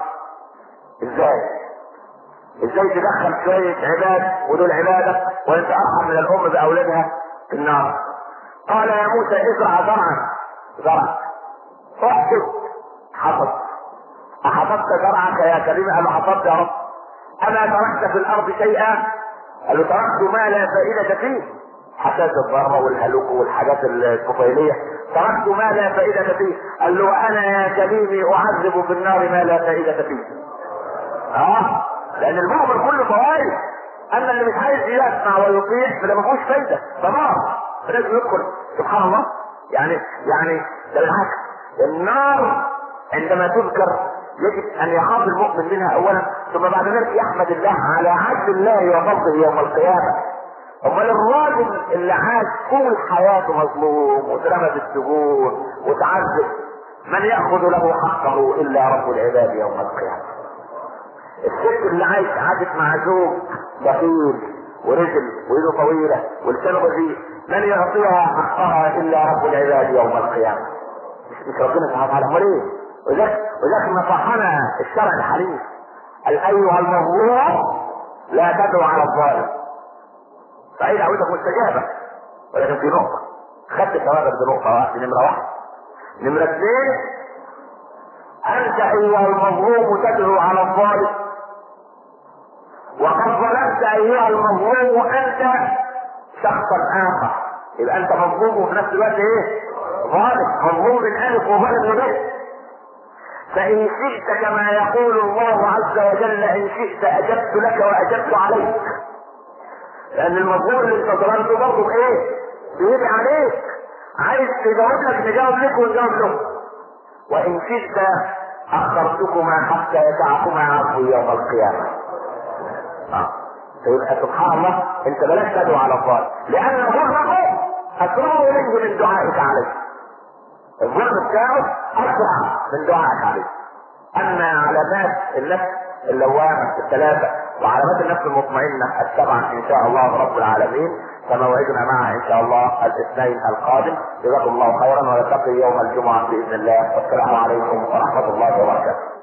ازاي تدخل شوية عباد ودول عبادك وانت ارحم من الام باولادها في النار؟ قال يا موسى ازرع زرع احصد حصد. احصدت زرعك يا كريم؟ قال له حصدت يا رب. اما تركت في الارض شيئا؟ قال له تركت ما لا فائدة فيه، حساس الضرة والهلوك والحاجات الطفيلية، تركت ما لا فائدة فيه. قال له انا يا كريمي اعذب في النار ما لا فائدة فيه. لان المؤمن كله فوائد، اما اللي مش عايز يسمع ويطيع فده ما فيهوش فايده، فنار لازم يدخل. سبحان الله. يعني ده بالعكس، النار عندما تذكر يجب ان يخاف المؤمن منها اولا، ثم بعد ذلك يحمد الله على عدل الله وفضله يوم القيامه. امال الراجل اللي عاش طول حياته مظلوم واترمى في السجون وتعذب، من ياخذ له حقه الا رب العباد يوم القيامه. الست اللي عاشت مع زوج بخيل ورجل وايده طويله ولسانه بذيء، من يعطيها حقها الا رب العباد يوم القيامه. مش ربنا سبحانه وتعالى. امال ايه؟ وذاك نصحنا الشرع الحديث قال ايها المظلوم لا تدعو على الظالم. فاي دعوتك مستجابه، ولكن في نقطه خدت ثوابك بنقطه واحده، نمره واحد نمرة 2، انت ايها المظلوم تدعو على الظالم، وقد ظلمت ايها المظلوم انت شخصا اخر، يبقى انت مظلوم وفي نفس الوقت ايه؟ ظالم، مظلوم من الف وظالم من ب. فان شئت كما يقول الله عز وجل ان شئت اجبت لك واجبت عليك، لان المظلوم اللي انت ظلمته برضه بايه؟ بيدعي عليك، عايز تجاوب لك نجاوب لك ونجاوب له. وان شئت اخرتكما حتى يدعكما عفو يوم القيامه. فيبقى سبحان الله انت بلاش تدعو على الظالم، لان ظلمه اسرع اليه من دعائك عليه. الظلم بتاعه اسرع من دعائك عليه. اما علامات النفس اللوامه الثلاثه وعلامات النفس المطمئنه السبعه ان شاء الله رب العالمين فموعدنا معها ان شاء الله الاثنين القادم. جزاكم الله خيرا ونلتقي يوم الجمعه باذن الله، والسلام عليكم ورحمه الله وبركاته.